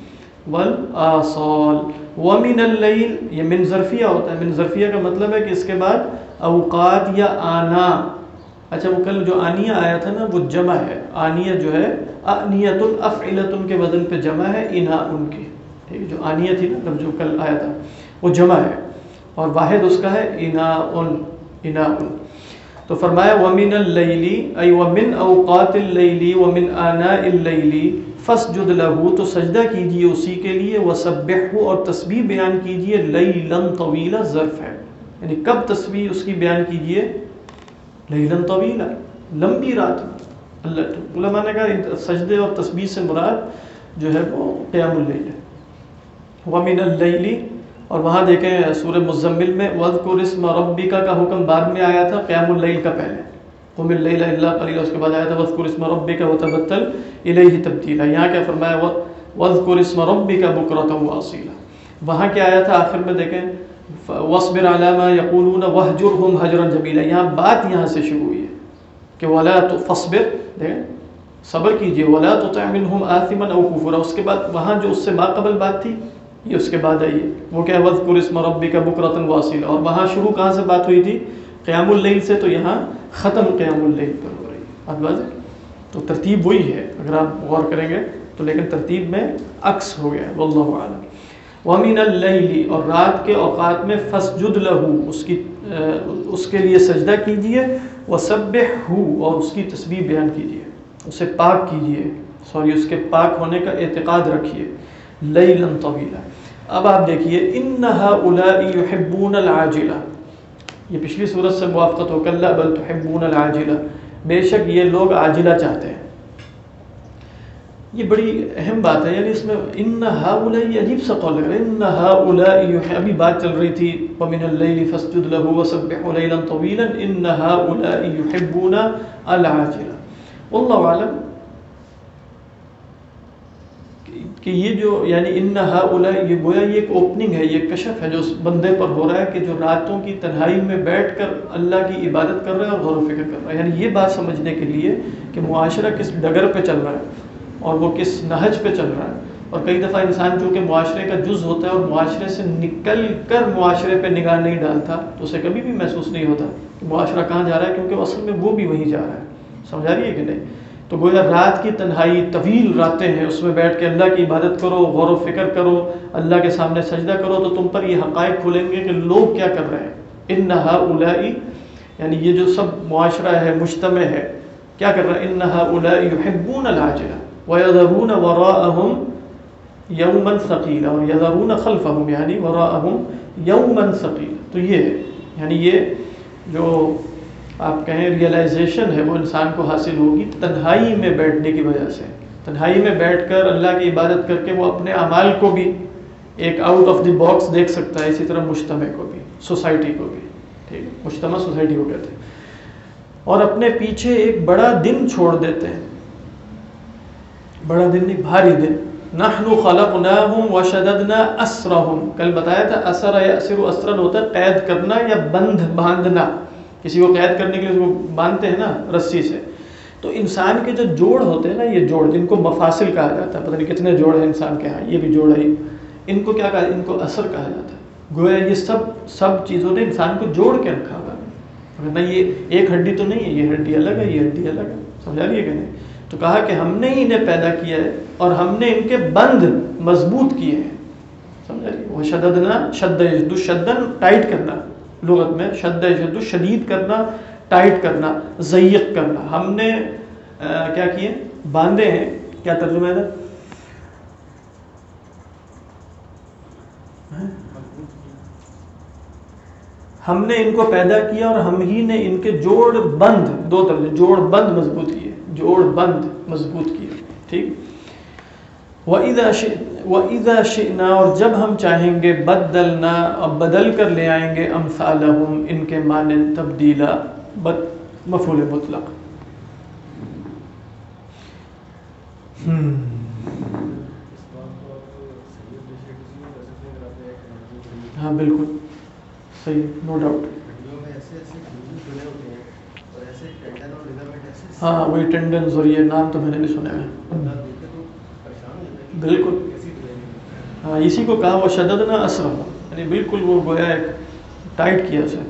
والآصال. ومن اللیل, یہ من ظرفیہ ہوتا ہے. من ظرفیہ کا مطلب ہے کہ اس کے بعد اوقات یا آنا. اچھا وہ کل جو آنیہ آیا تھا نا وہ جمع ہے. آنیہ جو ہے آنیت افعلت کے وزن پہ جمع ہے اناء ان کی, ٹھیک ہے. جو آنیہ تھی نا جو کل آیا تھا وہ جمع ہے, اور واحد اس کا ہے اناء. تو فرمایا ومن اللیل ای ومن اوقات اللیل ومن آناء اللیل فاسجد له, تو سجدہ کیجئے اسی کے لیے. وسبحہ, اور تسبیح بیان کیجئے. لیلا طویلا ظرف ہے, یعنی کب تسبیح اس کی بیان کیجئے؟ لیلا طویلا, لمبی رات. اللہ علماء نے کہا سجدے اور تسبیح سے مراد جو ہے وہ قیام اللیل ہے. وَمِنَ اللَّيْلِ، اور وہاں دیکھیں سورہ مزمل میں وَاذْكُرِ اسْمَ رَبِّكَ کا حکم بعد میں آیا تھا، قیام اللیل کا پہلے. قُمِ اللَّيْلَ إِلَّا قَلِيلًا، اس کے بعد آیا تھا وَاذْكُرِ اسْمَ رَبِّكَ وَتَبَتَّلْ إِلَيْهِ تَبْتِيلًا. یہاں کیا فرمایا وَاذْكُرِ اسْمَ رَبِّكَ بُكْرَةً وَأَصِيلًا. وہاں کیا آیا تھا آخر میں دیکھیں وَاصْبِرْ عَلَىٰ مَا يَقُولُونَ وَاهْجُرْهُمْ هَجْرًا جَمِيلًا. یہاں بات یہاں سے شروع ہوئی ہے کہ وَلَا فَاصْبِرْ، دیکھیں صبر کیجئے، وَلَا تُطِعْ مِنْهُمْ آثِمًا أَوْ كُفُورًا. اس کے بعد وہاں جو اس سے ماقبل بات تھی یہ اس کے بعد آئی ہے، وہ کیا ہے وَاذْكُرِ اسْمَ رَبِّكَ بُكْرَةً وَأَصِيلًا. اور وہاں شروع کہاں سے بات ہوئی تھی؟ قیام اللیل سے، تو یہاں ختم قیام اللیل پر ہو رہی ہے. بات واضح؟ تو ترتیب وہی ہے اگر آپ غور کریں گے تو، لیکن ترتیب میں عکس ہو گیا ہے. واللہ اعلم. وَمِنَ اللَّيْلِ، اور رات کے اوقات میں فَاسْجُدْ لَهُ، اس کے لیے سجدہ کیجئے، وَسَبِّحْهُ، اور اس کی تسبیح بیان کیجئے، اسے پاک کیجئے، اس کے پاک ہونے کا اعتقاد رکھیے. لَيْلًا طَوِيلًا. اب آپ دیکھیے إِنَّ هَؤُلَاءِ يُحِبُّونَ الْعَاجِلَةَ، یہ پچھلی صورت سے موافقت ہو، كَلَّا بَلْ تُحِبُّونَ الْعَاجِلَةَ، بے شک یہ لوگ عاجلہ چاہتے ہیں. یہ بڑی اہم بات ہے، یعنی اس میں ان ہؤلاء، یہ عجیب سا قول ہے، ان ہؤلاء، ابھی بات چل رہی تھی ومن الليل فاسجد له وسبحه ليلا طويلا ان هؤلاء يحبون العاجلة. والله اعلم کہ یہ جو یعنی ان ہؤلاء، یہ گویا یہ ایک اوپننگ ہے، یہ کشف ہے جو اس بندے پر ہو رہا ہے کہ جو راتوں کی تنہائی میں بیٹھ کر اللہ کی عبادت کر رہا ہے اور غور و فکر کر رہا ہے. یعنی یہ بات سمجھنے کے لیے کہ معاشرہ کس ڈگر پہ چل رہا ہے اور وہ کس نہج پہ چل رہا ہے. اور کئی دفعہ انسان چونکہ معاشرے کا جز ہوتا ہے اور معاشرے سے نکل کر معاشرے پہ نگاہ نہیں ڈالتا تو اسے کبھی بھی محسوس نہیں ہوتا کہ معاشرہ کہاں جا رہا ہے، کیونکہ اصل میں وہ بھی وہیں جا رہا ہے. سمجھا رہی ہے کہ نہیں؟ تو گویا رات کی تنہائی، طویل راتیں ہیں، اس میں بیٹھ کے اللہ کی عبادت کرو، غور و فکر کرو، اللہ کے سامنے سجدہ کرو، تو تم پر یہ حقائق کھلیں گے کہ لوگ کیا کر رہے ہیں. ان ہؤلاء، یعنی یہ جو سب معاشرہ ہے، مجتمع ہے، کیا کر رہا ہے؟ ان ہؤلاء یحبون العاجلہ وَيَذَرُونَ وَرَاءَهُمْ يَوْمًا ثَقِيلًا، اور يَذَرُونَ خَلْفَهُمْ یعنی وَرَاءَهُمْ يَوْمًا ثَقِيلًا. تو یہ ہے، یعنی یہ جو آپ کہیں ریئلائزیشن ہے وہ انسان کو حاصل ہوگی تنہائی میں بیٹھنے کی وجہ سے. تنہائی میں بیٹھ کر اللہ کی عبادت کر کے وہ اپنے اعمال کو بھی ایک آؤٹ آف دی باکس دیکھ سکتا ہے، اسی طرح مجتمع کو بھی، سوسائٹی کو بھی. ٹھیک ہے، مجتمع سوسائٹی کو کہتے ہیں. اور اپنے پیچھے ایک بڑا دن چھوڑ دیتے ہیں، بڑا دن نہیں، بھاری دن. نحن خلقناہم وشددنا اسرہم، کل بتایا تھا اسر یاسر، اسرن ہوتا ہے قید کرنا یا باندھنا. کسی کو قید کرنے کے لیے اس کو باندھتے ہیں نا رسی سے. تو انسان کے جو جوڑ ہوتے ہیں نا، یہ جوڑ جن کو مفاصل کہا جاتا ہے، پتہ نہیں کتنے جوڑ ہیں انسان کے ہاں، یہ بھی جوڑ ہے، ان کو کیا کہا، ان کو اثر کہا جاتا ہے. گویا یہ سب چیزوں نے انسان کو جوڑ کے رکھا ہوا ہے، ورنہ یہ ایک ہڈی تو نہیں ہے، یہ ہڈی الگ ہے، یہ ہڈی الگ ہے. سمجھا رہی ہے کہ نہیں؟ تو کہا کہ ہم نے ہی انہیں پیدا کیا ہے اور ہم نے ان کے بند مضبوط کیے ہیں. سمجھا رہی؟ وہ شددنا، شد یشد، شدن ٹائٹ کرنا، لغت میں شد یشد شدید کرنا، ٹائٹ کرنا، ضیق کرنا. ہم نے کیا کیے؟ باندھے ہیں. کیا ترجمہ ہے؟ ہم نے ان کو پیدا کیا اور ہم ہی نے ان کے جوڑ بند، دو ترجمے، جوڑ بند مضبوط کیے، جوڑ بند مضبوط کیے. ٹھیک. وَإِذَا شِئْنَا، اور جب ہم چاہیں گے، بَدَّلْنَا، اب بدل کر لے آئیں گے، أَمْثَالَهُمْ، ان کے مانند، تبدیلا، مفعول مطلق. ہاں بالکل صحیح، نو ڈاؤٹ. ہاں وہی ٹینڈنز اور یہ نام تو میں نے بھی سنے ہیں. بالکل ہاں، اسی کو کہا وہ شددنا اسرہ، یعنی بالکل وہ گویا ایک ٹائٹ کیا اسے.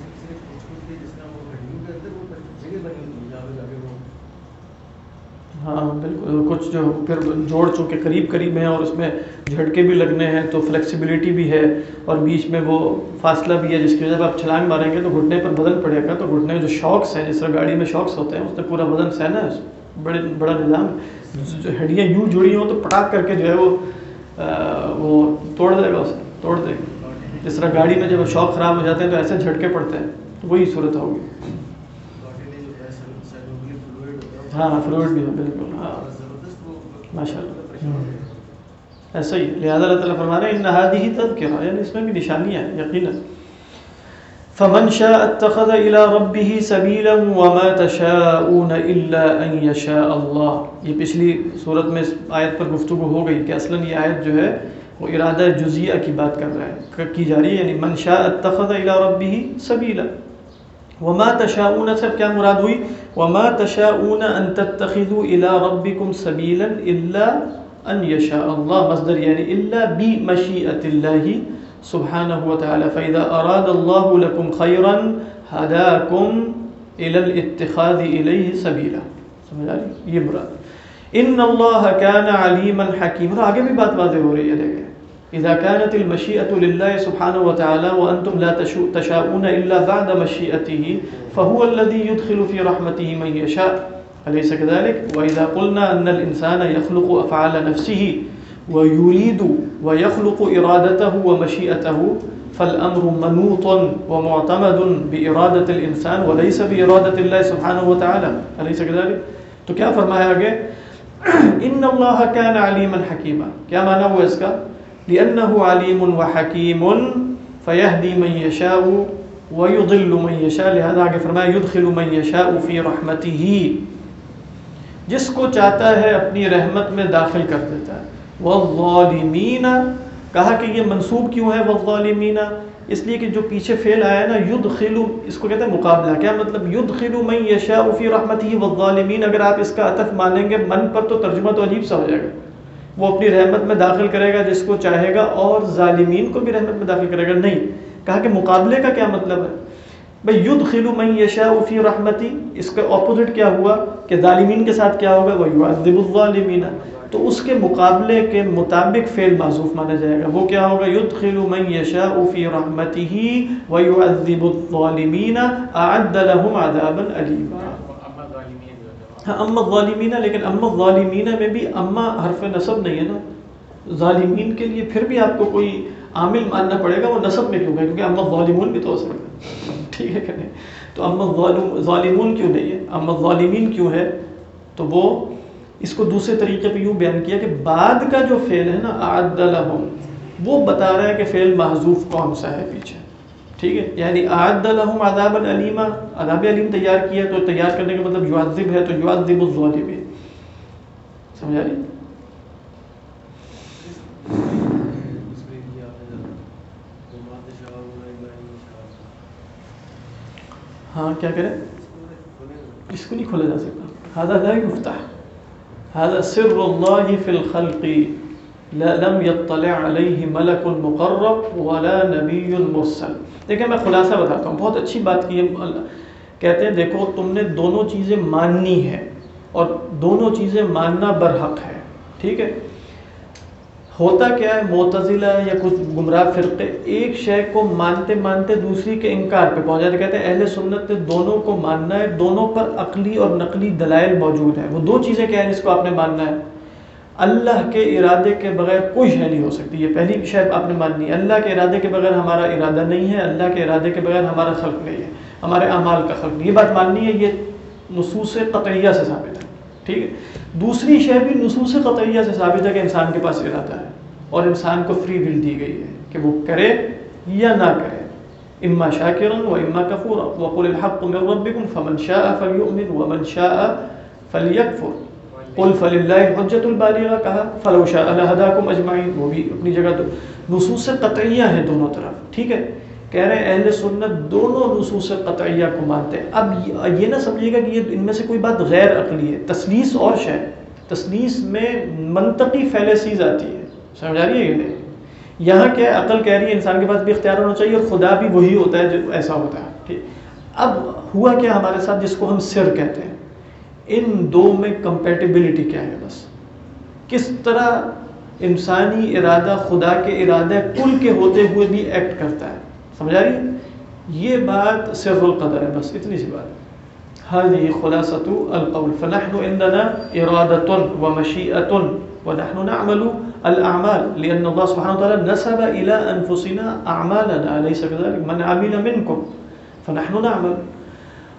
ہاں بالکل، کچھ جو پھر جوڑ چونکہ قریب ہیں اور اس میں جھٹکے بھی لگنے ہیں تو فلیکسیبلٹی بھی ہے اور بیچ میں وہ فاصلہ بھی ہے، جس کی وجہ سے آپ چھلانگ ماریں گے تو گھٹنے پر وزن پڑے گا. تو گھٹنے جو شاکس ہیں، جس طرح گاڑی میں شاکس ہوتے ہیں، اس نے پورا وزن سہنا ہے. بڑا نظام، جو ہڈیاں یوں جڑی ہوں تو پٹاک کر کے جو ہے وہ توڑ دے گا، اسے توڑ دے گا. جس طرح گاڑی میں جب شاک خراب ہو جاتے ہیں تو ایسے جھٹکے پڑتے ہیں، تو وہی صورت ہوگی. ہاں فلوئڈ بھی ہے بالکل. ہاں ماشاء اللہ ایسا ہی. لہٰذا اللہ تعالیٰ فرما رہے ہیں ان هذه تذکرہ، یعنی اس میں بھی نشانیاں ہیں یقیناً. فمن شاء اتخذ الى ربه سبیلا وما تشاءون الا ان يشاء اللہ. یہ پچھلی صورت میں اس آیت پر گفتگو ہو گئی کہ اصلاً یہ آیت جو ہے وہ ارادہ جزیہ کی بات کر رہا ہے کی جا رہی ہے. یعنی من شاء اتخذ الى ربه سبیلا وما تشاءون سے کیا مراد ہوئی؟ وما تشاءون ان تتخذوا الى ربكم سبیلا الا ان یشاء اللہ. مصدر یعنی الا بمشیئۃ اللہ سبحانہ وتعالی. فاذا اراد اللہ لكم خیرا ہداکم الى الاتخاذ الیہ سبیلا. سمجھ آ رہی؟ یہ مراد. ان اللہ کان علیما حکیما. آگے بھی بات واضح ہو رہی ہے. دیکھیں اذا كانت المشیئۃ للہ سبحانہ وتعالی وانتم لا تشاءون الا بعد مشیئته فهو الذي يدخل في رحمته من يشاء. أليس كذلك؟ وإذا قلنا أن الإنسان يخلق أفعال نفسه ويريد ويخلق إرادته ومشيئته فالأمر منوط ومعتمد بإرادة الإنسان وليس بإرادة الله سبحانه وتعالى. أليس كذلك؟ تو کیا فرمایا آگے؟ إن الله كان عليما حكيما. کیا معنی ہوا اس کا؟ لأنه عليم وحكيم فيهدي من يشاء ويضل من يشاء. لہذا آگے فرمایا يدخل من يشاء في رحمته. جس کو چاہتا ہے اپنی رحمت میں داخل کر دیتا ہے. والظالمین کہا کہ یہ منصوب کیوں ہے والظالمین؟ اس لیے کہ جو پیچھے فعل آیا ہے نا یدخل، اس کو کہتے ہیں مقابلہ. کیا مطلب؟ یدخل من یشاء فی رحمتہ والظالمین. اگر آپ اس کا عطف مانیں گے من پر تو ترجمہ تو عجیب سا ہو جائے گا. وہ اپنی رحمت میں داخل کرے گا جس کو چاہے گا اور ظالمین کو بھی رحمت میں داخل کرے گا. نہیں، کہا کہ مقابلے کا کیا مطلب ہے بھئی؟ یدخل من یشاء فی رحمتی، اس کا اپوزٹ کیا ہوا کہ ظالمین کے ساتھ کیا ہوگا؟ ویعذب الظالمین. تو اس کے مقابلے کے مطابق فعل محذوف مانا جائے گا. وہ کیا ہوگا؟ یدخل من یشاء فی رحمتہ ویعذب الظالمین اعد لهم عذابا علیما. ہاں اما الظالمین، لیکن اما الظالمین میں بھی اما حرف نصب نہیں ہے نا. ظالمین کے لیے پھر بھی آپ کو کوئی عامل ماننا پڑے گا. وہ نصب میں کیوں ہے؟ کیونکہ اما الظالمون بھی تو ہو سکتا ہے. ٹھیک ہے کہ نہیں؟ تو اما ظالمون کیوں نہیں ہے، اما الظالمین کیوں ہے؟ تو وہ اس کو دوسرے طریقے پہ یوں بیان کیا کہ بعد کا جو فعل ہے نا اعد لہم، وہ بتا رہا ہے کہ فعل محذوف کون سا ہے پیچھے. ٹھیک ہے، یعنی اعد لہم عذابا علیما، عذاب علیم تیار کیا. تو تیار کرنے کا مطلب یعذب ہے، تو یعذب الظالمین. سمجھ آ رہی؟ ہاں کیا کریں؟ اس کو نہیں کھولا جا سکتا. هذا لا يفتح، هذا سر اللہ فی الخلق لم يطلع علیہ ملک مقرب ولا نبی مرسل. دیکھیں میں خلاصہ بتاتا ہوں. بہت اچھی بات کی ہے. کہتے ہیں دیکھو تم نے دونوں چیزیں ماننی ہے اور دونوں چیزیں ماننا برحق ہے. ٹھیک ہے، ہوتا کیا ہے معتزلہ یا کچھ گمراہ فرقے ایک شے کو مانتے مانتے دوسری کے انکار پہ پہنچ جاتے. کہتے ہیں اہل سنت نے دونوں کو ماننا ہے، دونوں پر عقلی اور نقلی دلائل موجود ہیں. وہ دو چیزیں کیا ہیں جس کو آپ نے ماننا ہے؟ اللہ کے ارادے کے بغیر کوئی شے نہیں ہو سکتی. یہ پہلی شے آپ نے ماننی ہے. اللہ کے ارادے کے بغیر ہمارا ارادہ نہیں ہے، اللہ کے ارادے کے بغیر ہمارا خلق نہیں ہے، ہمارے اعمال کا خلق نہیں. یہ بات ماننی ہے. یہ نصوص قطعیہ سے ثابت ہے. ٹھیک ہے. دوسری شے بھی نصوص قطعیہ سے ثابت ہے کہ انسان کے پاس ارادہ ہے اور انسان کو فری ول دی گئی ہے کہ وہ کرے یا نہ کرے. اما شاکرا و اما کفورا وقل الحق من ربکم فمن شاء فلیؤمن ومن شاء فلیکفر قل فللہ الحجۃ البالغہ. کہا فلو شاء لہداکم اجمعین. وہ بھی اپنی جگہ تو نصوص قطعیہ ہیں دونوں طرف. ٹھیک ہے، کہہ رہے ہیں اہل سنت دونوں نصوص قطعیہ کو مانتے ہیں. اب یہ نہ سمجھیے گا کہ یہ ان میں سے کوئی بات غیر عقلی ہے. تثلیث اور شے، تثلیث میں منطقی فیلیسیز آتی ہے. سمجھ آ رہی ہے کہ نہیں؟ یہاں کیا عقل کہہ رہی ہے انسان کے پاس بھی اختیار ہونا چاہیے اور خدا بھی وہی ہوتا ہے جو ایسا ہوتا ہے. ٹھیک. اب ہوا کیا ہمارے ساتھ جس کو ہم سر کہتے ہیں، ان دو میں کمپیٹیبلٹی کیا ہے؟ بس کس طرح انسانی ارادہ خدا کے ارادہ کل کے ہوتے ہوئے بھی ایکٹ کرتا ہے. سمجھ آ رہی ہے؟ یہ بات سر القدر ہے. بس اتنی سی بات. هذه خلاصة القول. فنحن عندنا إرادة ومشيئة ونحن نعمل الأعمال لأن الله سبحانه وتعالى نسب إلى أنفسنا أعمالنا. أليس كذلك؟ من عمل منكم فنحن نعمل.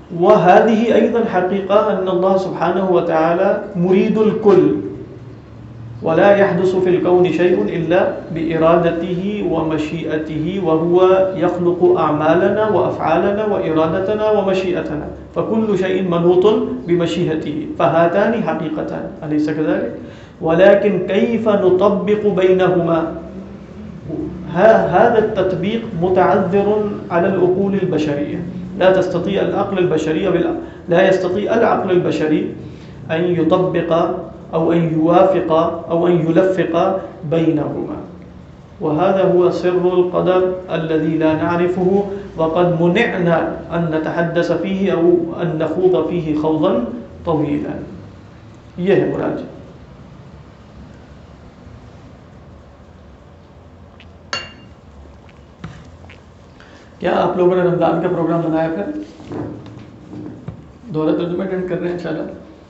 وهذه أيضا حقيقة أن الله سبحانه وتعالى مريد الكل، ولا يحدث في الكون شيء إلا بإرادته ومشيئته، وهو يخلق أعمالنا وأفعالنا وإرادتنا ومشيئتنا، فكل شيء منوط بمشيئته، فهاتان حقيقتان، أليس كذلك؟ ولكن كيف نطبق بينهما؟ هذا التطبيق متعذر على العقول البشرية، لا يستطيع العقل البشري أن يطبق أو أن يوافق أو أن يلفق بينهما، وهذا هو سر القدر الذي لا نعرفه، وقد منعنا أن نتحدث فيه أو أن نخوض فيه خوضا طويلا. یہ ہے مراد. کیا آپ لوگوں نے رمضان کا پروگرام بنایا؟ پھر دورہ ترجمہ اٹینڈ کر رہے ہیں انشاءاللہ؟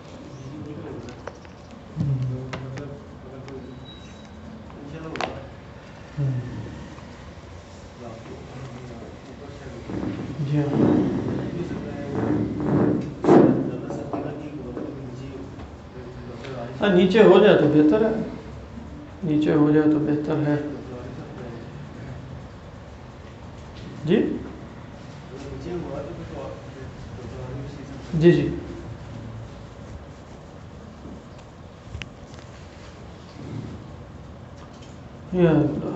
جی ہاں، نیچے ہو جائے تو بہتر ہے، نیچے ہو جائے تو بہتر ہے. جی جی جی یا اللہ.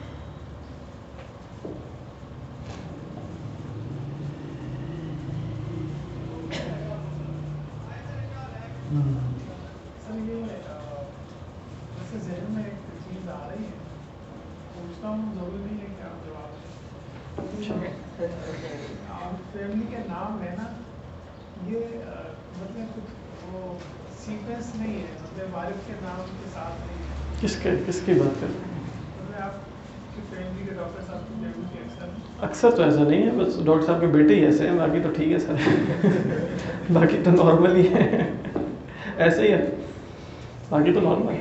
سر یہ ویسے ذہن میں ایک چیز آ رہی ہے، پوچھتا ہوں، ضروری نہیں ہے کہ آپ جواب دیں. آپ فیملی کے نام ہے نا، یہ مطلب کچھ وہ سیکوینس نہیں ہے، مطلب والد کے نام کے ساتھ نہیں ہے. کس کی بات کر رہے ہیں؟ مطلب آپ کی فیملی کے ڈاکٹر صاحب کی فیملی کے اکثر تو ایسا نہیں ہے، بس ڈاکٹر صاحب کے بیٹے ہی ایسے ہیں، باقی تو ٹھیک ہے سر. باقی تو نارمل ہی ہے، ایسے ہی ہے، باقی تو نارمل.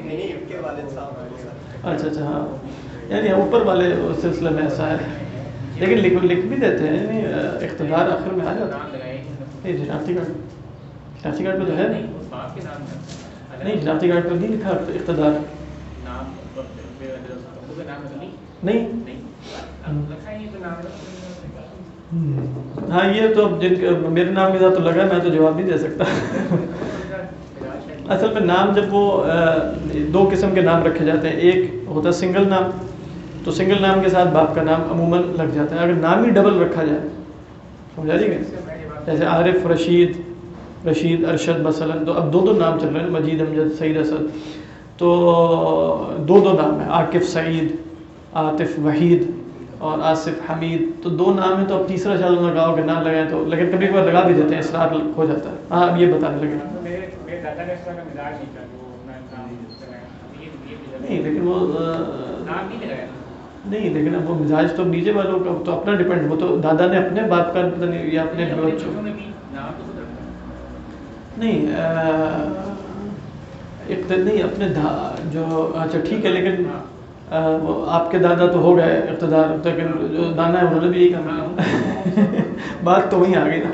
اچھا اچھا، ہاں، یعنی اوپر والے سلسلے میں ایسا ہے، لیکن لکھ بھی دیتے ہیں، یعنی اقتدار آخر میں آ جاتا ہے. نہیں، شناختی کارڈ پہ تو ہے نہیں، شناختی کارڈ پہ نہیں لکھا اقتدار. نہیں، ہاں، یہ تو جن کا میرے نام کے ساتھ تو لگا، میں تو جواب نہیں دے سکتا. اصل میں نام جب وہ دو قسم کے نام رکھے جاتے ہیں، ایک ہوتا ہے سنگل نام، تو سنگل نام کے ساتھ باپ کا نام عموماً لگ جاتا ہے. اگر نام ہی ڈبل رکھا جائے، سمجھا جی گا، جیسے عارف رشید ارشد مثلا، تو اب دو نام چل رہے ہیں، مجید امجد سعید اسد، تو دو نام ہیں، عاقف سعید، عاطف وحید اور آصف حمید، تو دو نام ہیں، تو اب تیسرا شاید انہوں نے کہا کہ نام لگائیں، تو لیکن کبھی کبھار لگا بھی دیتے ہیں، اصرار ہو جاتا ہے. ہاں، اب یہ بتانے لگے. نہیں، لیکن وہ نہیں، لیکن اب وہ مزاج تو نیچے والوں کا تو اپنا ڈیپینڈ، وہ تو دادا نے اپنے باپ کا پتہ نہیں، یا اپنے بچوں نہیں نہیں اپنے جو، اچھا ٹھیک ہے، لیکن وہ آپ کے دادا تو ہو گئے اقتدار، لیکن جو نانا ہے انہوں نے بھی یہی کہا. بات تو وہیں آ گئی نا.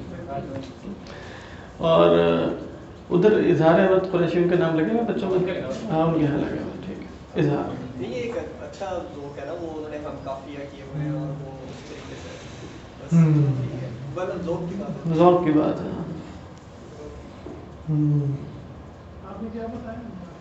اور ادھر اظہار احمد قریشی ان کے نام لگے ہوئے بچوں میں؟ ہاں، ان کے یہاں لگے ہوئے. ٹھیک ہے، اظہار یہ ایک اچھا ذوق ہے نا، وہ انہوں نے ہم کافیہ کیے ہوئے ہیں، اور وہ اس طریقے سے ذوق کی بات ہے. آپ نے کیا بتایا؟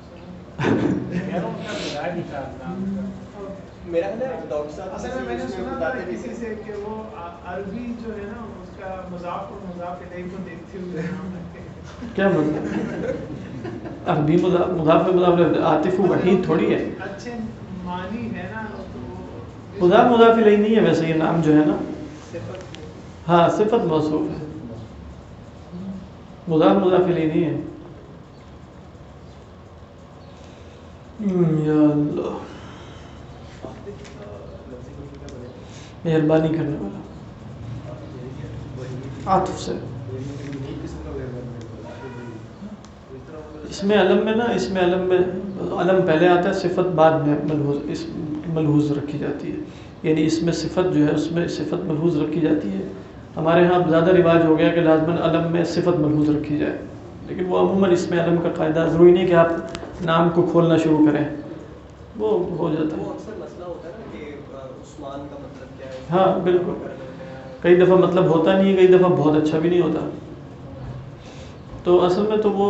میرا خیال ہے ڈاکٹر صاحب، اصل میں نے سنا تھا کسی سے کہ وہ عربی جو ہے نا، اس کا مضاف اور مضاف الیہ کو دیکھتے ہوئے نام رکھتے ہیں. کیا مطلب؟ عربی مضاف عاطف وحید تھوڑی ہے، اچھے معنی ہے نا، مضاف الیہ نہیں ہے ویسے یہ نام جو ہے نا. ہاں، صفت موصوف ہے، مضاف الیہ نہیں ہے. یا اللہ، مہربانی کرنے والا. عاطف سے اس میں علم میں نا، اس میں علم میں علم پہلے آتا ہے، صفت بعد میں ملحوظ رکھی جاتی ہے. یعنی اس میں صفت جو ہے، اس میں صفت ملحوظ رکھی جاتی ہے، ہمارے ہاں زیادہ رواج ہو گیا کہ لازماً علم میں صفت ملحوظ رکھی جائے، لیکن وہ عموماً اس میں علم کا قاعدہ ضروری نہیں کہ آپ نام کو کھولنا شروع کریں، وہ ہو جاتا ہے۔ وہ اکثر مسئلہ ہوتا ہے نا کہ عثمان کا مطلب کیا ہے؟ ہاں بالکل، کئی دفعہ مطلب ہوتا نہیں ہے، کئی دفعہ بہت اچھا بھی نہیں ہوتا۔ تو اصل میں تو وہ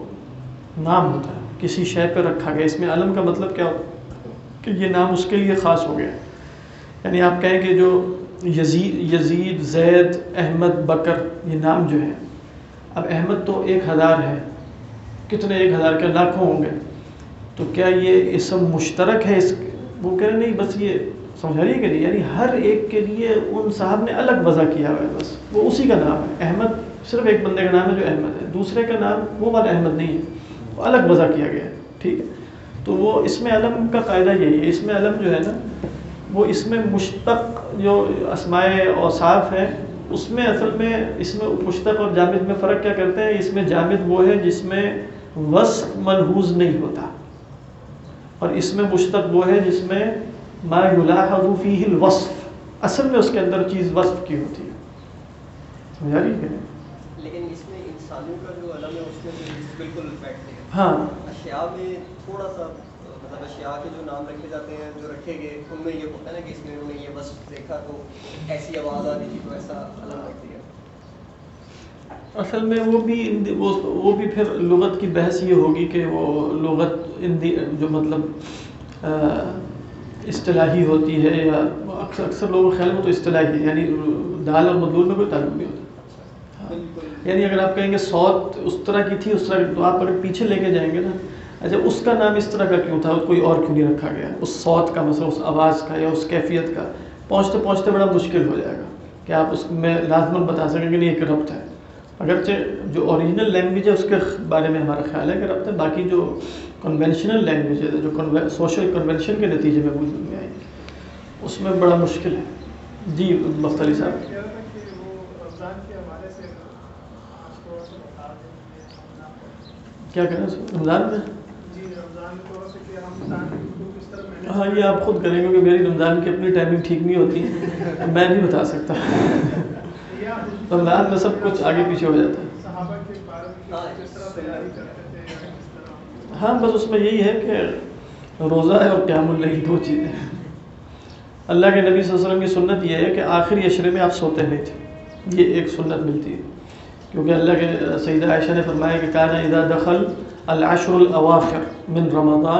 نام ہوتا ہے، کسی شے پہ رکھا گیا، اس میں علم کا مطلب کیا ہوتا ہے کہ یہ نام اس کے لیے خاص ہو گیا۔ یعنی آپ کہیں کہ جو یزید، زید، احمد، بکر، یہ نام جو ہے، اب احمد تو 1000 ہے، کتنے 1000 کے لاکھوں ہوں گے، تو کیا یہ اسم مشترک ہے؟ وہ کہہ رہے نہیں، بس یہ سمجھا رہی ہے کہ نہیں، یعنی ہر ایک کے لیے ان صاحب نے الگ وضع کیا ہوا ہے، بس وہ اسی کا نام ہے۔ احمد صرف ایک بندے کا نام ہے جو احمد ہے، دوسرے کا نام وہ والا احمد نہیں ہے، وہ الگ وضع کیا گیا ہے، ٹھیک ہے۔ تو وہ اس میں علم کا قاعدہ یہی ہے، اس میں علم جو ہے نا، وہ اس میں مشتق جو اسماء اوصاف ہے، اس میں اصل میں اس میں مشتق اور جامد میں فرق کیا کرتے ہیں؟ اس میں جامد وہ ہے جس میں وصف ملحوظ نہیں ہوتا، اور اس میں مشتق وہ ہے جس میں ما یلاحظ فیہ الوصف، اصل میں اس کے اندر چیز وصف کی ہوتی ہے، سمجھا رہی ہے؟ لیکن اس میں انسانوں کا جو علم ہے اس میں بالکل بیٹھتے ہیں۔ ہاں، اشیاء میں تھوڑا سا مطلب اشیاء کے جو نام رکھے جاتے ہیں، جو رکھے گئے، ان میں یہ ہوتا ہے نا کہ اس میں انہوں نے یہ وصف دیکھا تو ایسی آواز آ رہی تھی تو ایسا علم رکھ دیا۔ اصل میں وہ بھی پھر لغت کی بحث یہ ہوگی کہ وہ لغت جو مطلب اصطلاحی ہوتی ہے، یا اکثر لوگوں کے خیال میں تو اصطلاحی ہے، یعنی دال اور مدلول میں کوئی تعلق نہیں ہوتا۔ یعنی اگر آپ کہیں گے صوت اس طرح کی تھی، اس طرح کی، تو آپ اگر پیچھے لے کے جائیں گے نا، اچھا اس کا نام اس طرح کا کیوں تھا، کوئی اور کیوں نہیں رکھا گیا، اس صوت کا مثلا اس آواز کا یا اس کیفیت کا، پہنچتے پہنچتے بڑا مشکل ہو جائے گا کہ آپ اس میں لازماً بتا سکیں کہ نہیں ایک ربط ہے، اگرچہ جو اوریجنل لینگویج ہے اس کے بارے میں ہمارا خیال ہے کہ ربط ہے، باقی جو کنونشنل لینگویج ہے، جو سوشل کنونشن کے نتیجے میں وجود میں آئی، اس میں بڑا مشکل ہے۔ جی مفتلی صاحب کہہ رہا تھا کہ وہ رمضان کے حوالے سے آپ تھوڑا سا بتا دیں کیا کہنا ہے رمضان میں؟ جی رمضان تھوڑا سا کہ رمضان کو کس طرح مینیج، ہاں یہ آپ خود کریں، کیونکہ میری رمضان کی اپنی ٹائمنگ ٹھیک نہیں ہوتی، میں نہیں بتا سکتا، رمضان میں سب کچھ آگے پیچھے ہو جاتا ہے۔ صحابہ کے بارے میں کس طرح تیاری کرتے تھے یا کس طرح؟ ہاں بس اس میں یہی ہے کہ روزہ ہے اور قیام اللیل، دو چیزیں ہیں۔ اللہ کے نبی صلی اللہ علیہ وسلم کی سنت یہ ہے کہ آخری عشرے میں آپ سوتے نہیں تھے، یہ ایک سنت ملتی ہے، کیونکہ اللہ کے سیدہ عائشہ نے فرمایا کہ کان اذا دخل العشر الاواخر من رمضان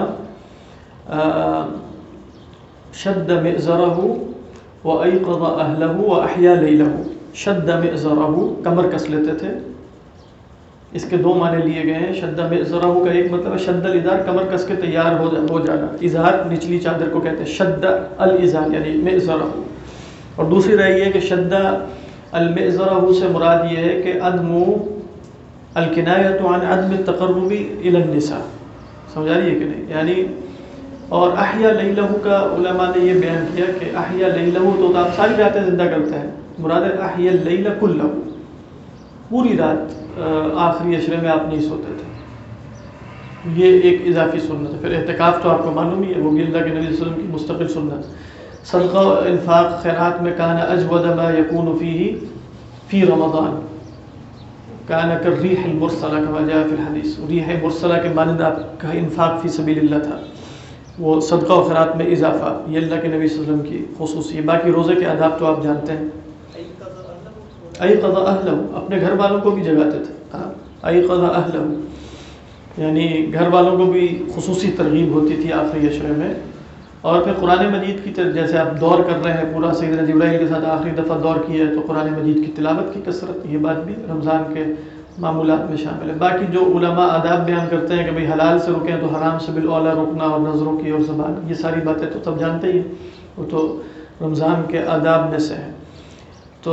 شد مئزرہ وایقظ اہلہ واحیا لیلہ۔ شد مئزرہ، کمر کس لیتے تھے، اس کے دو معنی لیے گئے ہیں۔ شد مئزرہ کا ایک مطلب ہے شد الازار، کمر کس کے تیار ہو جانا، ازار نچلی چادر کو کہتے ہیں، شد الازار یعنی مئزرہ، اور دوسری رائے یہ ہے کہ شد المئزرہ سے مراد یہ ہے کہ عدم الکنایۃ عن عدم التقرب الی النساء، سمجھا رہی ہے کہ نہیں؟ یعنی اور احیا لیلہ کا علماء نے یہ بیان کیا کہ احیا لیلہ تو آپ ساری راتیں زندہ کرتے ہیں، مراد ہے احیا اللیل کلہ، پوری رات آخری عشرے میں آپ نہیں سوتے تھے، یہ ایک اضافی سنت ہے۔ پھر اعتکاف تو آپ کو معلوم ہی ہے، وہ بھی اللہ کے نبی صلی اللہ علیہ وسلم کی مستقل سنت۔ صدقہ و انفاق خیرات میں کان اجود ما یکون فیہ فی رمضان، کان کالریح المرسلہ کما جاء فی الحدیث، ریح مرسلہ کے مانند آپ کا انفاق فی سبیل اللہ تھا، وہ صدقہ و خیرات میں اضافہ، یہ اللہ کے نبی صلی اللہ علیہ وسلم کی خصوصی ہے۔ باقی روزے کے آداب تو آپ جانتے ہیں۔ ایقظ اہلہ، اپنے گھر والوں کو بھی جگاتے تھے، ایقظ اہلہ یعنی گھر والوں کو بھی خصوصی ترغیب ہوتی تھی آخری عشرے میں۔ اور پھر قرآن مجید کی جیسے آپ دور کر رہے ہیں پورا، سیدنا جبرائیل کے ساتھ آخری دفعہ دور کیا ہے، تو قرآن مجید کی تلاوت کی کثرت، یہ بات بھی رمضان کے معمولات میں شامل ہے۔ باقی جو علماء آداب بیان کرتے ہیں کہ بھئی حلال سے رکیں تو حرام سے بالاولیٰ رکنا، اور نظروں کی اور زبان، یہ ساری باتیں تو سب جانتے ہی ہیں، وہ تو رمضان کے آداب میں سے ہیں۔ تو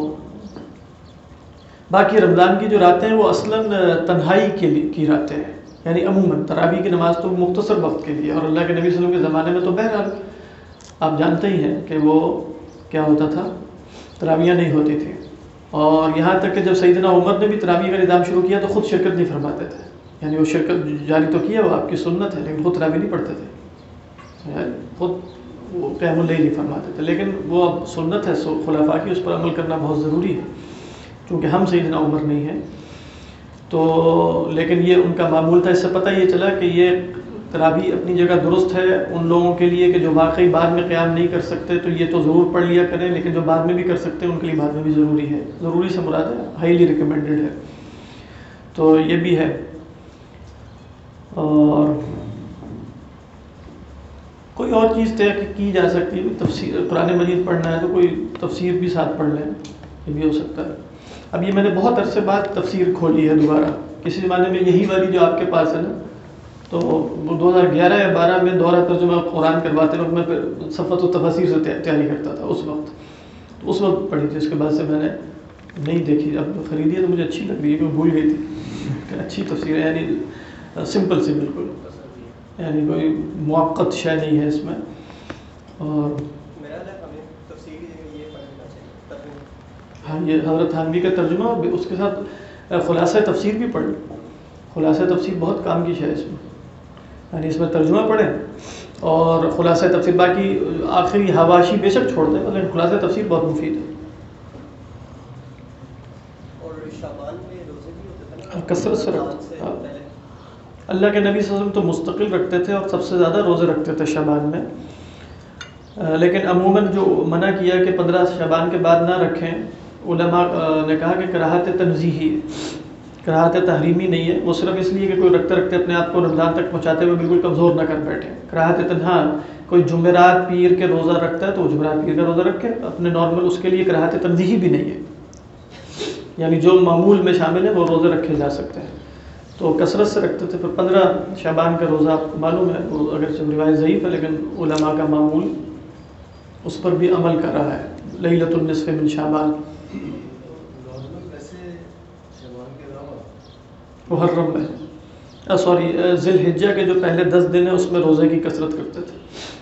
باقی رمضان کی جو راتیں ہیں وہ اصلاً تنہائی کی راتیں ہیں، یعنی عموماً تراویح کی نماز تو مختصر وقت کے لیے، اور اللہ کے نبی صلی اللہ علیہ وسلم کے زمانے میں تو بہرحال آپ جانتے ہی ہیں کہ وہ کیا ہوتا تھا، تراویحیں نہیں ہوتی تھیں، اور یہاں تک کہ جب سیدنا عمر نے بھی تراویح کا نظام شروع کیا تو خود شرکت نہیں فرماتے تھے، یعنی وہ شرکت جاری تو کیا، وہ آپ کی سنت ہے، لیکن خود تراویح نہیں پڑھتے تھے، خود وہ قیام اللیل ہی فرماتے تھے، لیکن وہ اب سنت ہے خلفاء کی، اس پر عمل کرنا بہت ضروری ہے، چونکہ ہم سیدنا عمر نہیں ہیں تو، لیکن یہ ان کا معمول تھا۔ اس سے پتہ یہ چلا کہ یہ تراویح اپنی جگہ درست ہے ان لوگوں کے لیے کہ جو واقعی بعد میں قیام نہیں کر سکتے تو یہ تو ضرور پڑھ لیا کریں، لیکن جو بعد میں بھی کر سکتے ہیں ان کے لیے بعد میں بھی ضروری ہے، ضروری سے مراد ہے ہائیلی ریکمینڈڈ ہے، تو یہ بھی ہے۔ اور کوئی اور چیز طے کی جا سکتی ہے، تفسیر قرآن مجید پڑھنا ہے تو کوئی تفسیر بھی ساتھ پڑھ لیں، یہ بھی ہو سکتا ہے۔ اب یہ میں نے بہت عرصے بعد تفسیر کھولی ہے دوبارہ، کسی زمانے میں یہی والی جو آپ کے پاس ہے نا، تو 2011 یا 12 میں دورہ ترجمہ قرآن کرواتے وقت میں پھر صفحۃ التفاسیر سے تیاری کرتا تھا اس وقت، تو اس وقت پڑھی تھی، اس کے بعد سے میں نے نہیں دیکھی، اب خریدی ہے تو مجھے اچھی لگ رہی ہے کہ بھول گئی تھی کہ اچھی تفسیر ہے، یعنی سمپل سی بالکل، یعنی کوئی موقت شے نہیں ہے اس میں۔ اور ہاں یہ حضرت تھانوی کا ترجمہ، اس کے ساتھ خلاصہ تفسیر بھی پڑھ لیں، خلاصہ تفسیر بہت کام کی شے ہے اس میں، یعنی اس میں ترجمہ پڑھیں اور خلاصہ تفسیر، باقی آخری حواشی بے شک چھوڑ دیں، لیکن خلاصہ تفسیر بہت مفید ہے۔ اور شعبان میں روزے بھی ہوتے تھے نا، کثرت سے رکھتے، اللہ کے نبی صلی اللہ علیہ وسلم تو مستقل رکھتے تھے اور سب سے زیادہ روزے رکھتے تھے شعبان میں، لیکن عموماً جو منع کیا کہ 15 شعبان کے بعد نہ رکھیں، علماء نے کہا کہ کراہت تنزیہی، کراہت تحریمی نہیں ہے، وہ صرف اس لیے کہ کوئی رکھتے رکھتے اپنے آپ کو رمضان تک پہنچاتے ہوئے بالکل کمزور نہ کر بیٹھے، کراہت تنہا کوئی جمعرات پیر کے روزہ رکھتا ہے تو وہ جمعرات پیر کا روزہ رکھے اپنے نارمل، اس کے لیے کراہت تنزیہی بھی نہیں ہے، یعنی جو معمول میں شامل ہے وہ روزے رکھے جا سکتے ہیں، تو کثرت سے رکھتے تھے۔ پھر 15 شعبان کا روزہ آپ کو معلوم ہے، وہ اگرچہ روایت ضعیف ہے لیکن علماء کا معمول اس پر بھی عمل کر رہا ہے، لیلۃ النصف من شعبان، محرم میں ذی الحجہ کے جو پہلے 10 دن ہیں اس میں روزے کی کثرت کرتے تھے۔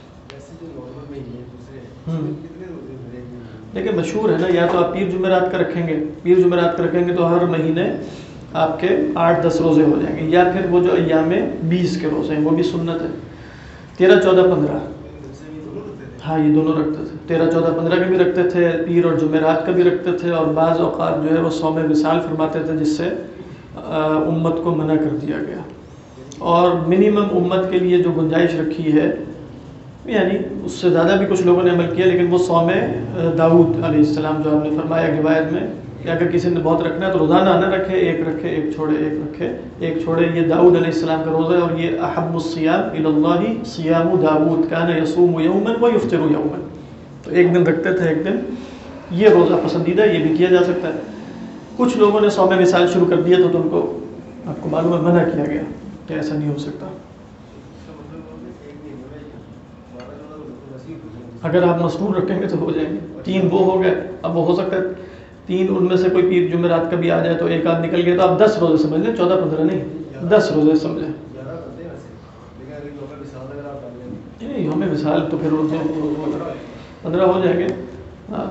دیکھیں مشہور ہے نا، یا تو آپ پیر جمعرات کا رکھیں گے، پیر جمعرات کا رکھیں گے تو ہر مہینے آپ کے 8-10 روزے ہو جائیں گے، یا پھر وہ جو ایام 20 کے روزے ہیں وہ بھی سنت ہے، 13, 14, 15، ہاں یہ دونوں رکھتے تھے، 13, 14, 15 کے بھی رکھتے تھے، پیر اور جمعرات کا بھی رکھتے تھے، اور بعض اوقات جو ہے وہ صوم وصال فرماتے تھے جس سے امت کو منع کر دیا گیا، اور منیمم امت کے لیے جو گنجائش رکھی ہے، یعنی اس سے زیادہ بھی کچھ لوگوں نے عمل کیا، لیکن وہ صوم داؤد علیہ السلام جو آپ نے فرمایا روایت میں کہ اگر کسی نے بہت رکھنا ہے تو روزانہ نہ رکھے، ایک رکھے ایک چھوڑے، ایک رکھے ایک چھوڑے، یہ داؤد علیہ السلام کا روزہ ہے، اور یہ احب الصیام الی اللہ صیام داؤد کان یصوم یوما ویفطر یوما، تو ایک دن رکھتے تھے ایک دن، یہ روزہ پسندیدہ، یہ بھی کیا جا سکتا ہے۔ کچھ لوگوں نے صوم وصال شروع کر دیا تو ان کو آپ کو معلوم ہے منع کیا گیا کہ ایسا نہیں ہو سکتا، اگر آپ مصنون رکھیں گے تو ہو جائیں گے، 3 وہ ہو گئے، اب وہ ہو سکتا ہے 3 ان میں سے کوئی پیر جمعرات کا بھی آ جائے تو ایک آدھ نکل گیا تو آپ 10 روزے سمجھ لیں، 14, 15 نہیں، 10 روزے سمجھیں، یوم وصال تو پھر 15 ہو جائیں گے، ہاں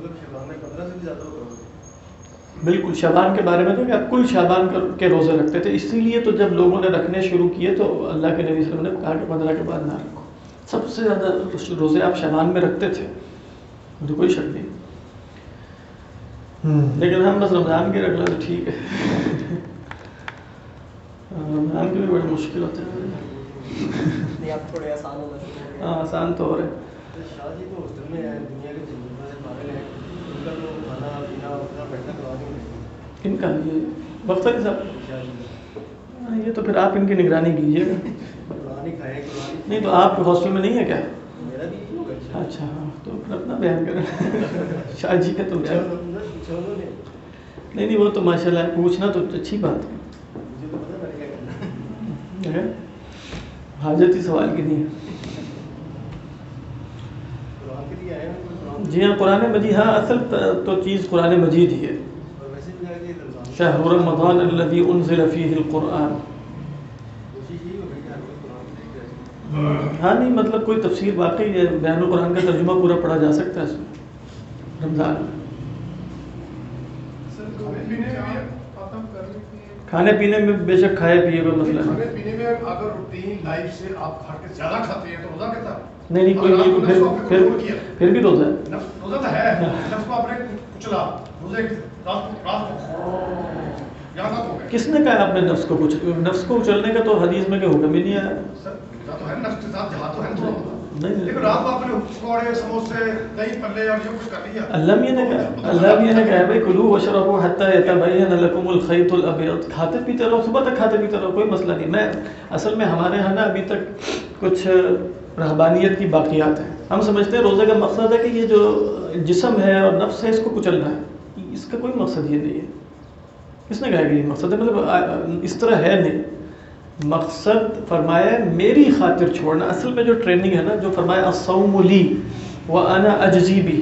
بالکل۔ شعبان کے بارے میں تو کہ آپ کل شعبان کے روزے رکھتے تھے، اسی لیے تو جب لوگوں نے رکھنے شروع کیے تو اللہ کے نبی صلی اللہ علیہ وسلم نے کہا کہ 15 کے بعد نہ رکھو، سب سے زیادہ روزے آپ شعبان میں رکھتے تھے، مجھے کوئی شک نہیں، لیکن ہم بس رمضان کے رکھ لیں تو ٹھیک ہے، رمضان کے بھی بڑی مشکل ہوتے ہیں، نہیں آپ تھوڑے آسان ہونا شروع ہو گئے، ہاں آسان تو ہو رہے ہیں۔ شاہ جی تو ہوسٹل میں ہیں، دنیا کے جنگلوں سے پاگل ہیں، ان کا تو کھانا پینا اٹھنا بیٹھنا کروا نہیں ہوتی، کن کا یہ بختر صاحب؟ شاہ جی یہ تو پھر آپ ان کی نگرانی کیجیے گا، قرآن کھائے قرآن نہیں تو آپ ہاسٹل میں نہیں ہے کیا؟ میرا بھی یہی ہوگا، اچھا ہاں تو پھر اپنا بیان کریں، شاہ جی کا تو بیان نہیں، وہ تو ماشاء اللہ پوچھنا تو اچھی بات ہے، مجھے تو پتا میں کیا کرنا، حاجت ہی سوال کی نہیں ہے۔ قرآن کے لیے آئے ہیں قرآن، جی ہاں قرآن مجید، ہاں اصل تو چیز قرآن مجید ہی ہے، اور ویسے بھی کہا کہ رمضان شہر رمضان الذی انزل فیہ القرآن، کوشش یہی ہوگی کہ ہر کوئی قرآن دیکھ جائے، ہاں نہیں مطلب کوئی تفسیر واقعی ہے، بیان القرآن کا ترجمہ پورا پڑھا جا سکتا ہے اس میں رمضان میں، سر 2 دن ختم کر لی تھی کھانے پینے میں بے شک کھائے پیے کوئی مسئلہ نہیں. کھانے پینے میں اگر روٹین لائف سے آپ کھا کے زیادہ کھاتے ہیں تو روزہ کہتا ہے نہیں کوئی نہیں, پھر بھی روزہ ہے. روزہ تو ہے, نفس کو آپ نے کچلا, روزے رات کو یاد ہو گئے. کس نے کہا اپنے نفس کو کچھ, نفس کو کچلنے کا تو حدیث میں کہ حکم ہی نہیں آیا. تو ہے نفس کے ساتھ جہاد تو ہے تھوڑا بہت, نہیں لیکن رات کو آپ نے پکوڑے سموسے دہی پلے اور یہ کچھ کر لیا. اللہ بھی نے کہا بھائی کلو وشربوا حتی یتبین لکم الخیط الابیض, کھاتے پیتے رہو, صبح تک کھاتے پیتے رہو, کوئی مسئلہ نہیں. میں اصل میں ہمارے یہاں نا ابھی تک کچھ رہبانیت کی باقیات ہیں. ہم سمجھتے ہیں روزے کا مقصد ہے کہ یہ جو جسم ہے اور نفس ہے اس کو کچلنا ہے. اس کا کوئی مقصد یہ نہیں ہے. کس نے کہا کہ یہ مقصد ہے, مطلب اس طرح ہے نہیں. مقصد فرمایا میری خاطر چھوڑنا. اصل میں جو ٹریننگ ہے نا, جو فرمایا الصوم لی وانا اجزی بہ,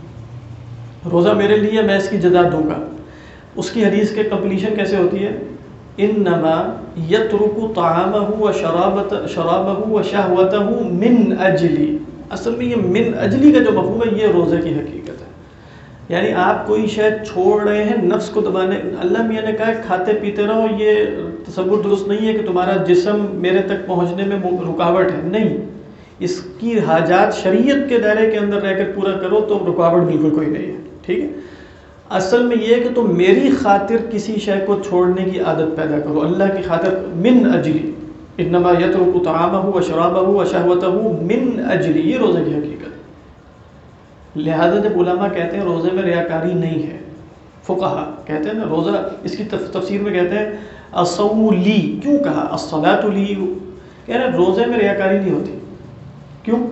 روزہ میرے لیے میں اس کی جزا دوں گا. اس کی حدیث کے کمپلیشن کیسے ہوتی ہے, انما یترک طعامہ وشرابہ وشہوتہ من اجلی. اصل میں یہ من اجلی کا جو مفہوم ہے یہ روزے کی حقیقت ہے. یعنی آپ کوئی شاید چھوڑ رہے ہیں نفس کو دبانے. اللہ میاں نے کہا کھاتے پیتے رہو, یہ تصور درست نہیں ہے کہ تمہارا جسم میرے تک پہنچنے میں رکاوٹ ہے. نہیں, اس کی حاجات شریعت کے دائرے کے اندر رہ کر پورا کرو تو رکاوٹ بالکل کوئی نہیں ہے. ٹھیک ہے, اصل میں یہ ہے کہ تم میری خاطر کسی شے کو چھوڑنے کی عادت پیدا کرو, اللہ کی خاطر. من اجلی, انما یترک طعامہ وشرابہ وشہوتہ من اجلی, یہ روزے کی حقیقت. لہذا جب علماء کہتے ہیں روزے میں ریاکاری نہیں ہے, فقہا کہتے ہیں نا روزہ, اس کی تفسیر میں کہتے ہیں الصوم لی. کیوں کہا الصلاۃ لی, کہہ رہے روزے میں ریاکاری نہیں ہوتی. کیوں؟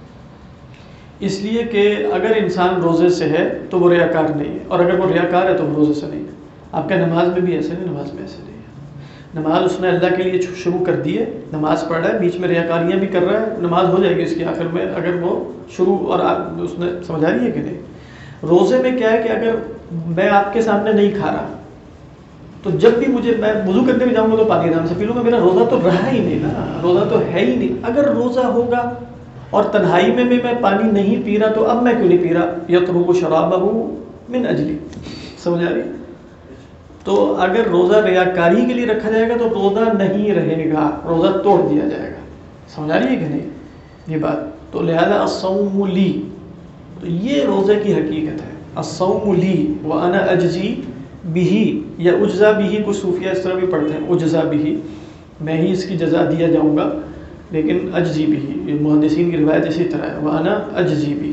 اس لیے کہ اگر انسان روزے سے ہے تو وہ ریاکار نہیں ہے, اور اگر وہ ریاکار ہے تو وہ روزے سے نہیں ہے. آپ کا نماز میں بھی ایسے نہیں, نماز میں ایسے نہیں ہے. نماز اس نے اللہ کے لیے شروع کر دی ہے, نماز پڑھ رہا ہے, بیچ میں ریاکاریاں بھی کر رہا ہے, نماز ہو جائے گی اس کی آخر میں اگر وہ شروع اور اس نے سمجھا رہی ہے کہ نہیں. روزے میں کیا ہے کہ اگر میں آپ کے سامنے نہیں کھا رہا تو جب بھی مجھے, میں وضو کرنے بھی جاؤں گا تو پانی آرام سے پی لوں گا, میرا روزہ تو رہا ہی نہیں نا, روزہ تو ہے ہی نہیں. اگر روزہ ہوگا اور تنہائی میں بھی میں پانی نہیں پی رہا تو اب میں کیوں نہیں پی رہا؟ یترک شرابہ من اجلی. سمجھ آ رہی؟ تو اگر روزہ ریاکاری کے لیے رکھا جائے گا تو روزہ نہیں رہے گا, روزہ توڑ دیا جائے گا. سمجھ آ رہی ہے کہ نہیں یہ بات؟ تو لہذا الصوم لی, تو یہ روزے کی حقیقت ہے. الصوم لی وانا اجزی بہ, یا اجزا بہ, کچھ صوفیہ اس طرح بھی پڑھتے ہیں اجزا بہ, میں ہی اس کی جزا دیا جاؤں گا, لیکن اجزی بہ, یہ محدثین کی روایت اسی طرح ہے, وانا اجزی بہ.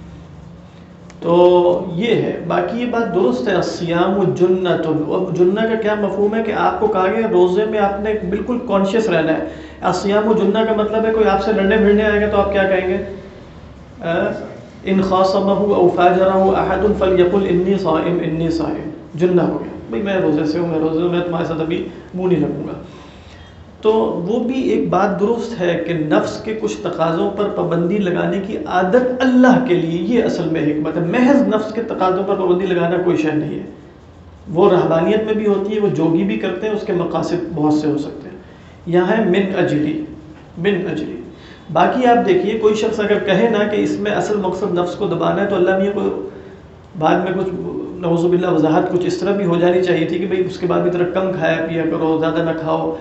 تو یہ ہے. باقی یہ بات درست ہے, الصیام جنۃ. اب جنہ کا کیا مفہوم ہے کہ آپ کو کہا گیا روزے میں آپ نے بالکل کانشیس رہنا ہے. الصیام جنہ کا مطلب ہے کوئی آپ سے لڑنے بھڑنے آئے گا تو آپ کیا کہیں گے؟ ان خاصمہ او فاجرہ احد فلیقل انی صائم انی صائم. جنہ ہو گیا بھائی میں روزے سے ہوں, میں روزے, میں تمہارے ساتھ ابھی منہ نہیں لگوں گا. تو وہ بھی ایک بات درست ہے کہ نفس کے کچھ تقاضوں پر پابندی لگانے کی عادت اللہ کے لیے, یہ اصل میں حکمت ہے. محض نفس کے تقاضوں پر پابندی لگانا کوئی شے نہیں ہے. وہ رہبانیت میں بھی ہوتی ہے, وہ جوگی بھی کرتے ہیں, اس کے مقاصد بہت سے ہو سکتے ہیں. یہاں ہے من اجلی, من اجلی. باقی آپ دیکھیے کوئی شخص اگر کہے نا کہ اس میں اصل مقصد نفس کو دبانا ہے, تو اللہ میاں کو بعد میں کچھ نعوذ باللہ وضاحت کچھ اس طرح بھی ہو جانی چاہیے تھی کہ بھئی اس کے بعد بھی طرح کم کھایا پیا کرو, زیادہ نہ کھاؤ,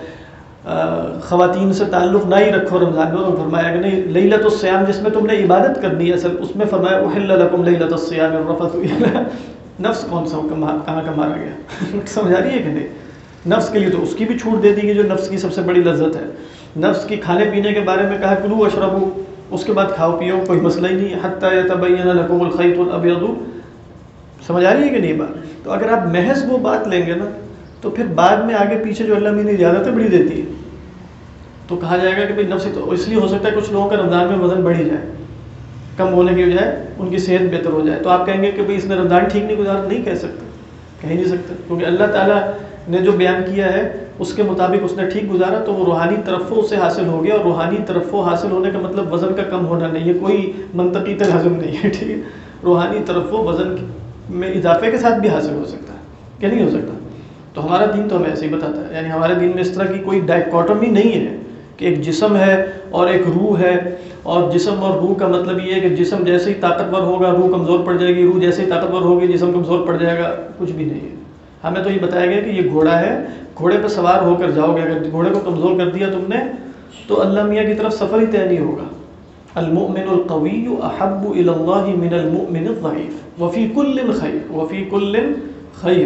خواتین سے تعلق نہ ہی رکھو رمضان میں. فرمایا کہ نہیں, لیلۃ الصیام جس میں تم نے عبادت کرنی ہے اصل, اس میں فرمایا احل لکم لیلۃ الصیام الرفث الی. نفس کون سا کہاں کا مارا گیا؟ سمجھ آ رہی ہے کہ نہیں؟ نفس کے لیے تو اس کی بھی چھوٹ دے دی گئی جو نفس کی سب سے بڑی لذت ہے. نفس کی کھانے پینے کے بارے میں کہا کلو واشربوا, اس کے بعد کھاؤ پیو, کوئی مسئلہ ہی نہیں. حتی یتبین لکم الخیط الابیض. سمجھ آ رہی ہے کہ نہیں بات؟ تو اگر آپ محض وہ بات لیں گے نا تو پھر بعد میں آگے پیچھے جو اللہ میں نے اجازتیں بڑی دیتی ہے تو کہا جائے گا کہ بھئی نفس, تو اس لیے ہو سکتا ہے کچھ لوگوں کا رمضان میں وزن بڑھ ہی جائے, کم ہونے کی بجائے ان کی صحت بہتر ہو جائے. تو آپ کہیں گے کہ بھئی اس نے رمضان ٹھیک نہیں گزارا, نہیں کہہ سکتے, کہہ نہیں سکتے, کیونکہ اللہ تعالیٰ نے جو بیان کیا ہے اس کے مطابق اس نے ٹھیک گزارا تو وہ روحانی ترفع سے حاصل ہو گیا. اور روحانی ترفع حاصل ہونے کا مطلب وزن کا کم ہونا نہیں ہے, کوئی منطقی تلازم نہیں ہے. ٹھیک ہے, روحانی ترفع وزن میں اضافے کے ساتھ بھی حاصل ہو سکتا ہے, کہ نہیں ہو سکتا؟ تو ہمارا دین تو ہمیں ایسے ہی بتاتا ہے. یعنی ہمارے دین میں اس طرح کی کوئی ڈائیکاٹمی نہیں ہے کہ ایک جسم ہے اور ایک روح ہے, اور جسم اور روح کا مطلب یہ ہے کہ جسم جیسے ہی طاقتور ہوگا روح کمزور پڑ جائے گی, روح جیسے ہی طاقتور ہوگی جسم کمزور پڑ جائے گا. کچھ بھی نہیں ہے. ہمیں تو یہ بتایا گیا کہ یہ گھوڑا ہے، گھوڑے پہ سوار ہو کر جاؤ گے، اگر گھوڑے کو کمزور کر دیا تم نے تو اللہ میاں کی طرف سفر ہی طے نہیں ہوگا. المؤمن القوی احب الی اللہ من المؤمن الضعیف وفی کل خیر، وفی کل خیر.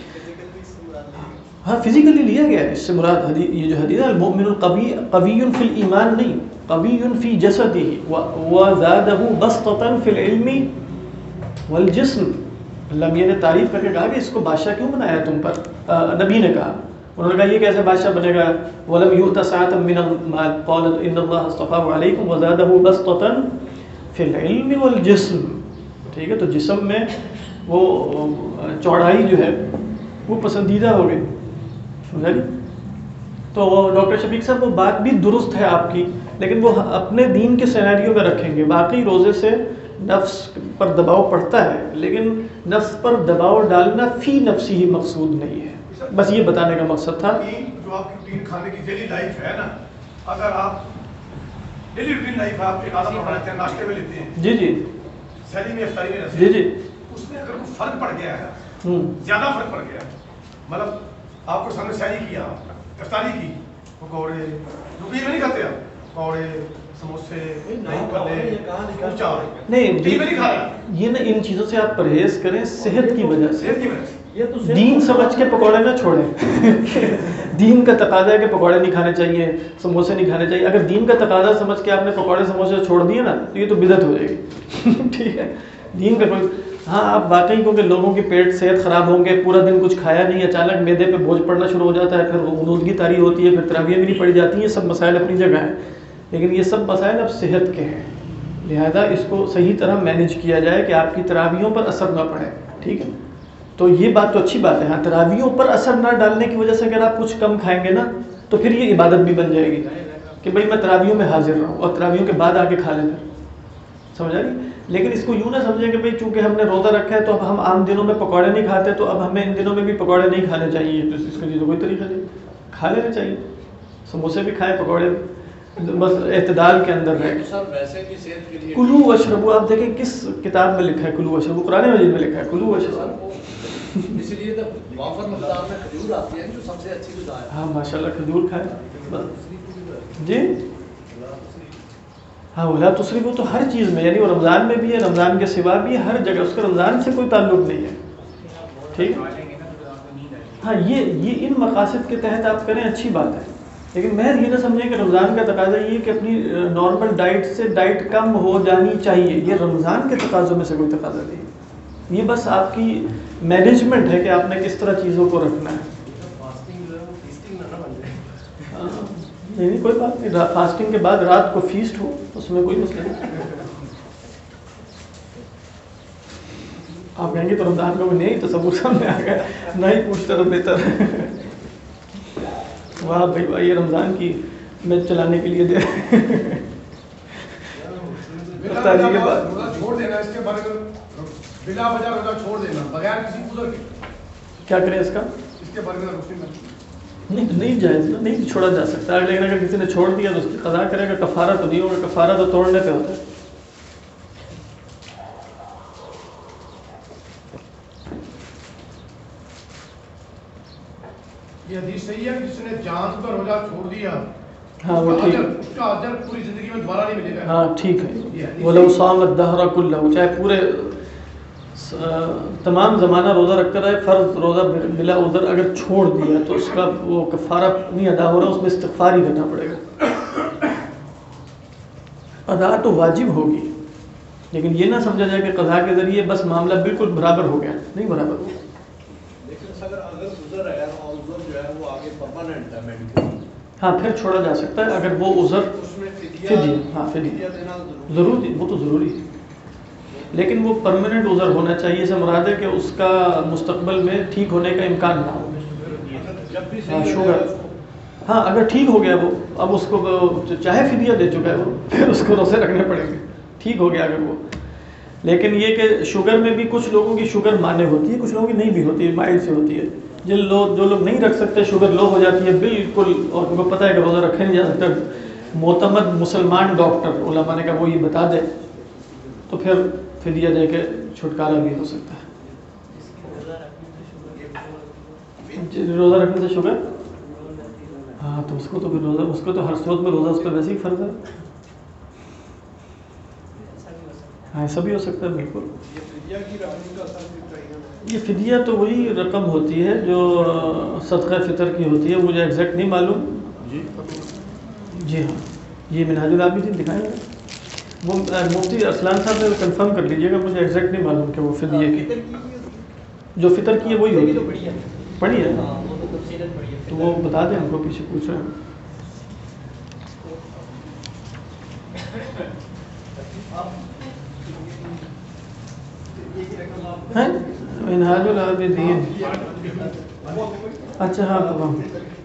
ہاں فزیکلی لیا گیا ہے، اس سے مراد یہ جو حدیث ہے المؤمن القوی، قوی فی الایمان نہیں، قوی فی جسدہ وزادہ بسطۃ فی العلم والجسم. اللہ میاں نے تعریف کر کے کہا کہ اس کو بادشاہ کیوں بنایا تم پر؟ نبی نے کہا، انہوں نے کہا یہ کیسے بادشاہ بنے گا؟ وَلَمْ يُؤْتَ سَعَةً مِّنَ الْمَالِ قَالَ إِنَّ اللَّهَ اصْطَفَاهُ عَلَيْكُمْ وَزَادَهُ بَسْطَةً فِي الْعِلْمِ وَالْجِسْمِ. ٹھیک ہے، تو جسم میں وہ چوڑائی جو ہے وہ پسندیدہ ہو گئی. سمجھا جی؟ تو ڈاکٹر شفیق صاحب وہ بات بھی درست ہے آپ کی، لیکن وہ اپنے دین کے سیناریو میں رکھیں گے. باقی روزے سے نفس پر دباؤ پڑتا ہے، لیکن نفس پر دباؤ ڈالنا فی نفسی ہی مقصود نہیں ہے. بس یہ بتانے کا مقصد تھا. جو آپ کی روٹین کھانے کی ڈیلی لائف ہے نا، اگر آپ ڈیلی روٹین لائف ہے، آپ ایک عادت بناتے ہیں، ناشتے میں لیتے ہیں، جی جی سحری میں افطاری میں، جی جی اس میں اگر کوئی فرق پڑ گیا ہے، زیادہ فرق پڑ گیا ہے، مطلب آپ کو سامنے سحری کیا، افطاری کی، پکوڑے روٹین میں نہیں کھاتے آپ، پکوڑے سموسے نہیں، یہ نا ان چیزوں سے آپ پرہیز کریں صحت کی وجہ سے. دین سمجھ کے پکوڑے نہ چھوڑیں. دین کا تقاضا ہے کہ پکوڑے نہیں کھانے چاہیے، سموسے نہیں کھانے چاہیے. اگر دین کا تقاضا سمجھ کے آپ نے پکوڑے سموسے چھوڑ دیے نا تو یہ تو بدعت ہو جائے گی. ٹھیک ہے، دین کا کوئی، ہاں آپ واقعی کیونکہ لوگوں کی پیٹ صحت خراب ہوں گے، پورا دن کچھ کھایا نہیں، اچانک معدے پہ بوجھ پڑنا شروع ہو جاتا ہے، پھر غنودگی طاری ہوتی ہے، پھر تراویح بھی نہیں پڑھی جاتی. یہ سب مسائل اپنی جگہ ہیں، لیکن یہ سب مسائل اب صحت کے ہیں، لہذا اس کو صحیح طرح مینیج کیا جائے کہ آپ کی تراویحوں پر اثر نہ پڑے. ٹھیک ہے، تو یہ بات تو اچھی بات ہے. ہاں تراویحوں پر اثر نہ ڈالنے کی وجہ سے اگر آپ کچھ کم کھائیں گے نا تو پھر یہ عبادت بھی بن جائے گی کہ بھائی میں تراویحوں میں حاضر رہوں اور تراویحوں کے بعد آ کے کھا لیں. سمجھا نہیں؟ لیکن اس کو یوں نہ سمجھیں کہ بھئی چونکہ ہم نے روزہ رکھا ہے تو اب ہم عام دنوں میں پکوڑے نہیں کھاتے تو اب ہمیں ان دنوں میں بھی پکوڑے نہیں کھانے چاہیے. تو اس کے لیے تو کوئی طریقہ نہیں، کھا لینا چاہیے، سموسے بھی کھائیں، پکوڑے بھی، بس اعتدال کے اندر رہیں. کلو وشربو، آپ دیکھیں کس کتاب میں لکھا ہے کلو وشربو؟ قرآن مجید میں لکھا ہے کلو وشربو. اس لیے تو وافر مقدار میں کھجور آتی ہے جو سب سے اچھی غذا ہے. ہاں ماشاءاللہ کھجور کھائیں. جی ہاں ولا تسرفوا تو ہر چیز میں، یعنی وہ رمضان میں بھی ہے، رمضان کے سوا بھی ہے، ہر جگہ. اس کا رمضان سے کوئی تعلق نہیں ہے. ٹھیک، ہاں یہ ان مقاصد کے تحت آپ کریں، اچھی بات ہے، لیکن محض یہ نہ سمجھیں کہ رمضان کا تقاضا یہ کہ اپنی نارمل ڈائٹ سے ڈائٹ کم ہو جانی چاہیے. یہ رمضان کے تقاضوں میں سے کوئی تقاضا نہیں، یہ بس آپ کی مینجمنٹ ہے کہ آپ نے کس طرح چیزوں کو رکھنا ہے. نہیں کوئی بات نہیں، فاسٹنگ کے بعد رات کو فیسٹ ہو اس میں کوئی مسئلہ نہیں. آپ کہیں گے تو رمضان کو نہیں تصور سامنے آ گیا، نہیں پوچھتا تو بہتر. واہ بھائی واہ، یہ رمضان کی میں چلانے کے لیے دے افطاری کے بعد چھوڑ دینا، اس کے بارے میں بلا وجہ روزہ چھوڑ دینا بغیر کسی عذر کے، کیا کریں اس کا؟ اس کے بارے میں روشنی میں نہیں جائز، نہیں چھوڑا جا سکتا. لیکن اگر کسی نے چھوڑ دیا تو اس کی قضا کرے گا، کفارہ تو نہیں ہوگا، کفارہ تو توڑنے پہ ہوتا ہے. یہ حدیث صحیح ہے کہ جس نے جان کا روزہ چھوڑ دیا ہاں وہ ٹھیک، اس کا اجر پوری زندگی میں دوبارہ نہیں ملے گا. ہاں ٹھیک ہے. وَلَوْ صَامَ الدَّهْرَ كُلَّهُ، چاہے پورے تمام زمانہ روزہ رکھتا رہے، فرض روزہ بلا عذر اگر چھوڑ دیا تو اس کا وہ کفارہ نہیں ادا ہو رہا، اس میں استغفار ہی کرنا پڑے گا. ادا تو واجب ہوگی، لیکن یہ نہ سمجھا جائے کہ قضا کے ذریعے بس معاملہ بالکل برابر ہو گیا، نہیں برابر ہو. لیکن اگر عذر ہے اور عذر جو ہے وہ آگے پرماننٹ ہے میڈیکل، ہاں پھر چھوڑا جا سکتا ہے اگر وہ عذر اس میں فدیہ، ہاں فدیہ ضروری، وہ تو ضروری ہے، لیکن وہ پرماننٹ عذر ہونا چاہیے. سے مراد ہے کہ اس کا مستقبل میں ٹھیک ہونے کا امکان نہ ہو. ہاں شوگر، ہاں اگر ٹھیک ہو گیا وہ، اب اس کو چاہے فدیہ دے چکا ہے وہ، پھر اس کو روزے رکھنے پڑیں گے، ٹھیک ہو گیا اگر وہ. لیکن یہ کہ شوگر میں بھی کچھ لوگوں کی شوگر مانے ہوتی ہے، کچھ لوگوں کی نہیں بھی ہوتی ہے، مائلڈ سے ہوتی ہے. جو لوگ نہیں رکھ سکتے، شوگر لو ہو جاتی ہے بالکل، اور ان کو پتہ ہے کہ روزہ رکھے نہیں جا سکتا، معتمد مسلمان ڈاکٹر علماء نے کہا وہ یہ بتا دے تو پھر فدیہ دے کے چھٹکارا بھی ہو سکتا ہے. روزہ رکھنے سے شوگر؟ ہاں تو اس کو تو پھر روزہ، اس کو تو ہر صورت میں روزہ اس پہ ویسے ہی فرض ہے. ہاں ایسا بھی ہو سکتا ہے بالکل. یہ فدیہ تو وہی رقم ہوتی ہے جو صدقہ فطر کی ہوتی ہے، مجھے ایگزیکٹ نہیں معلوم. جی ہاں یہ منہاج العابدین دکھائیں گے، وہ مفتی ارسلان صاحب سے کنفرم کر لیجیے گا، مجھے ایگزیکٹ نہیں معلوم کہ وہ فدیہ کی جو فطر کی ہے وہی ہوگی. پڑھی ہے تو وہ بتا دیں ہم کو، پیچھے پوچھ رہے ہیں. منہاج العابدین، اچھا ہاں تمام.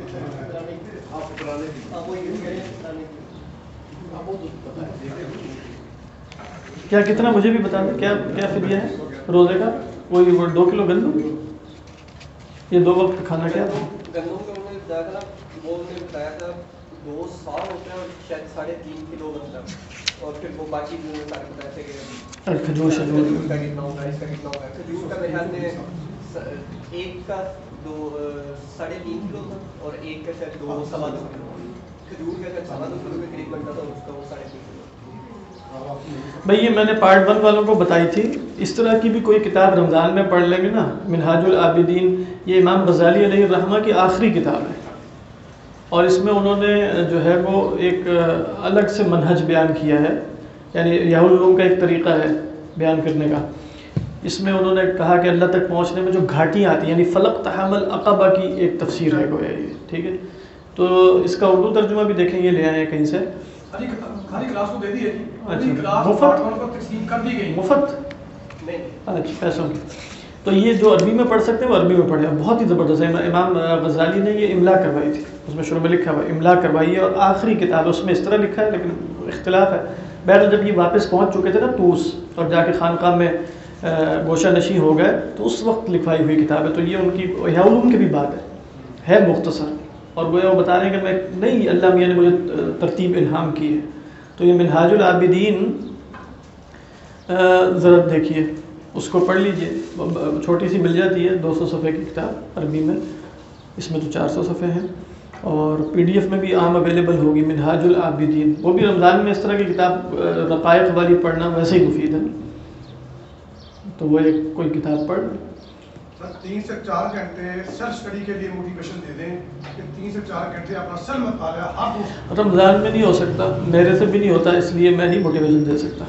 کیا کتنا مجھے بھی بتا دیں، کیا کیا فدیہ ہے روزے کا؟ وہی 2 کلو گندم، یہ 2 وقت کھانا کیا تھا؟ گندم کا انہوں نے بتایا تھا، وہ انہوں نے بتایا تھا 2 سال ہوتے ہیں اور شاید 3.5 کلو بنتا ہے، اور پھر وہ باقی جو سارے بتایا تھے کہ کھجور کا کتنا ہوگا، اس کا کتنا ہوگا. کھجور کا میرے خیال میں ایک کا 3.5 کلو تھا اور ایک کا شاید 2.25 کلو. کھجور کا شاید 2.25 کلو کے قریب بنتا تھا، اس کا وہ 3.5 کلو. بھئی یہ میں نے پارٹ 1 والوں کو بتائی تھی. اس طرح کی بھی کوئی کتاب رمضان میں پڑھ لیں گے نا، منہاج العابدین، یہ امام غزالی علیہ الرحمہ کی آخری کتاب ہے، اور اس میں انہوں نے جو ہے وہ ایک الگ سے منہج بیان کیا ہے، یعنی احیاء العلوم کا ایک طریقہ ہے بیان کرنے کا. اس میں انہوں نے کہا کہ اللہ تک پہنچنے میں جو گھاٹیاں آتی ہیں، یعنی فلق تحم العقبہ کی ایک تفسیر ہے گویا یہ. ٹھیک ہے، تو اس کا اردو ترجمہ بھی دیکھیں، یہ لے آئے ہیں کہیں سے. خالی کلاس کو دے دی ہے جی. اچھا مفت تقسیم کر دی گئی مفت. اچھا پیسوں کی. تو یہ جو عربی میں پڑھ سکتے ہیں وہ عربی میں پڑھے، بہت ہی زبردست ہے. امام غزالی نے یہ املا کروائی تھی، اس میں شروع میں لکھا ہوا املا کروائی ہے، اور آخری کتاب اس میں اس طرح لکھا ہے لیکن اختلاف ہے. بہرحال جب یہ واپس پہنچ چکے تھے نا طوس اور جا کے خانقاہ میں گوشہ نشین ہو گئے، تو اس وقت لکھوائی ہوئی کتاب ہے. تو یہ ان کی احیاء العلوم کی بھی بات ہے مختصر، اور گویا وہ بتا رہے ہیں کہ میں نہیں، اللہ میاں نے مجھے ترتیب الہام کی ہے. تو یہ منہاج العابدین ذرا دیکھیے، اس کو پڑھ لیجئے، چھوٹی سی مل جاتی ہے، 200 صفحے کی کتاب عربی میں، اس میں تو 400 صفحے ہیں، اور PDF میں بھی عام اویلیبل ہوگی منہاج العابدین. وہ بھی رمضان میں اس طرح کی کتاب رقائق والی پڑھنا ویسے ہی مفید ہے، تو وہ ایک کوئی کتاب پڑھ. سر 3 سے 4 گھنٹے سیلف اسٹڈی کے لیے موٹیویشن دے دیں کہ 3 سے 4 گھنٹے اپنا سیلف مطالعہ ہر روز. رمضان میں نہیں ہو سکتا، میرے سے بھی نہیں ہوتا، اس لیے میں نہیں موٹیویشن دے سکتا.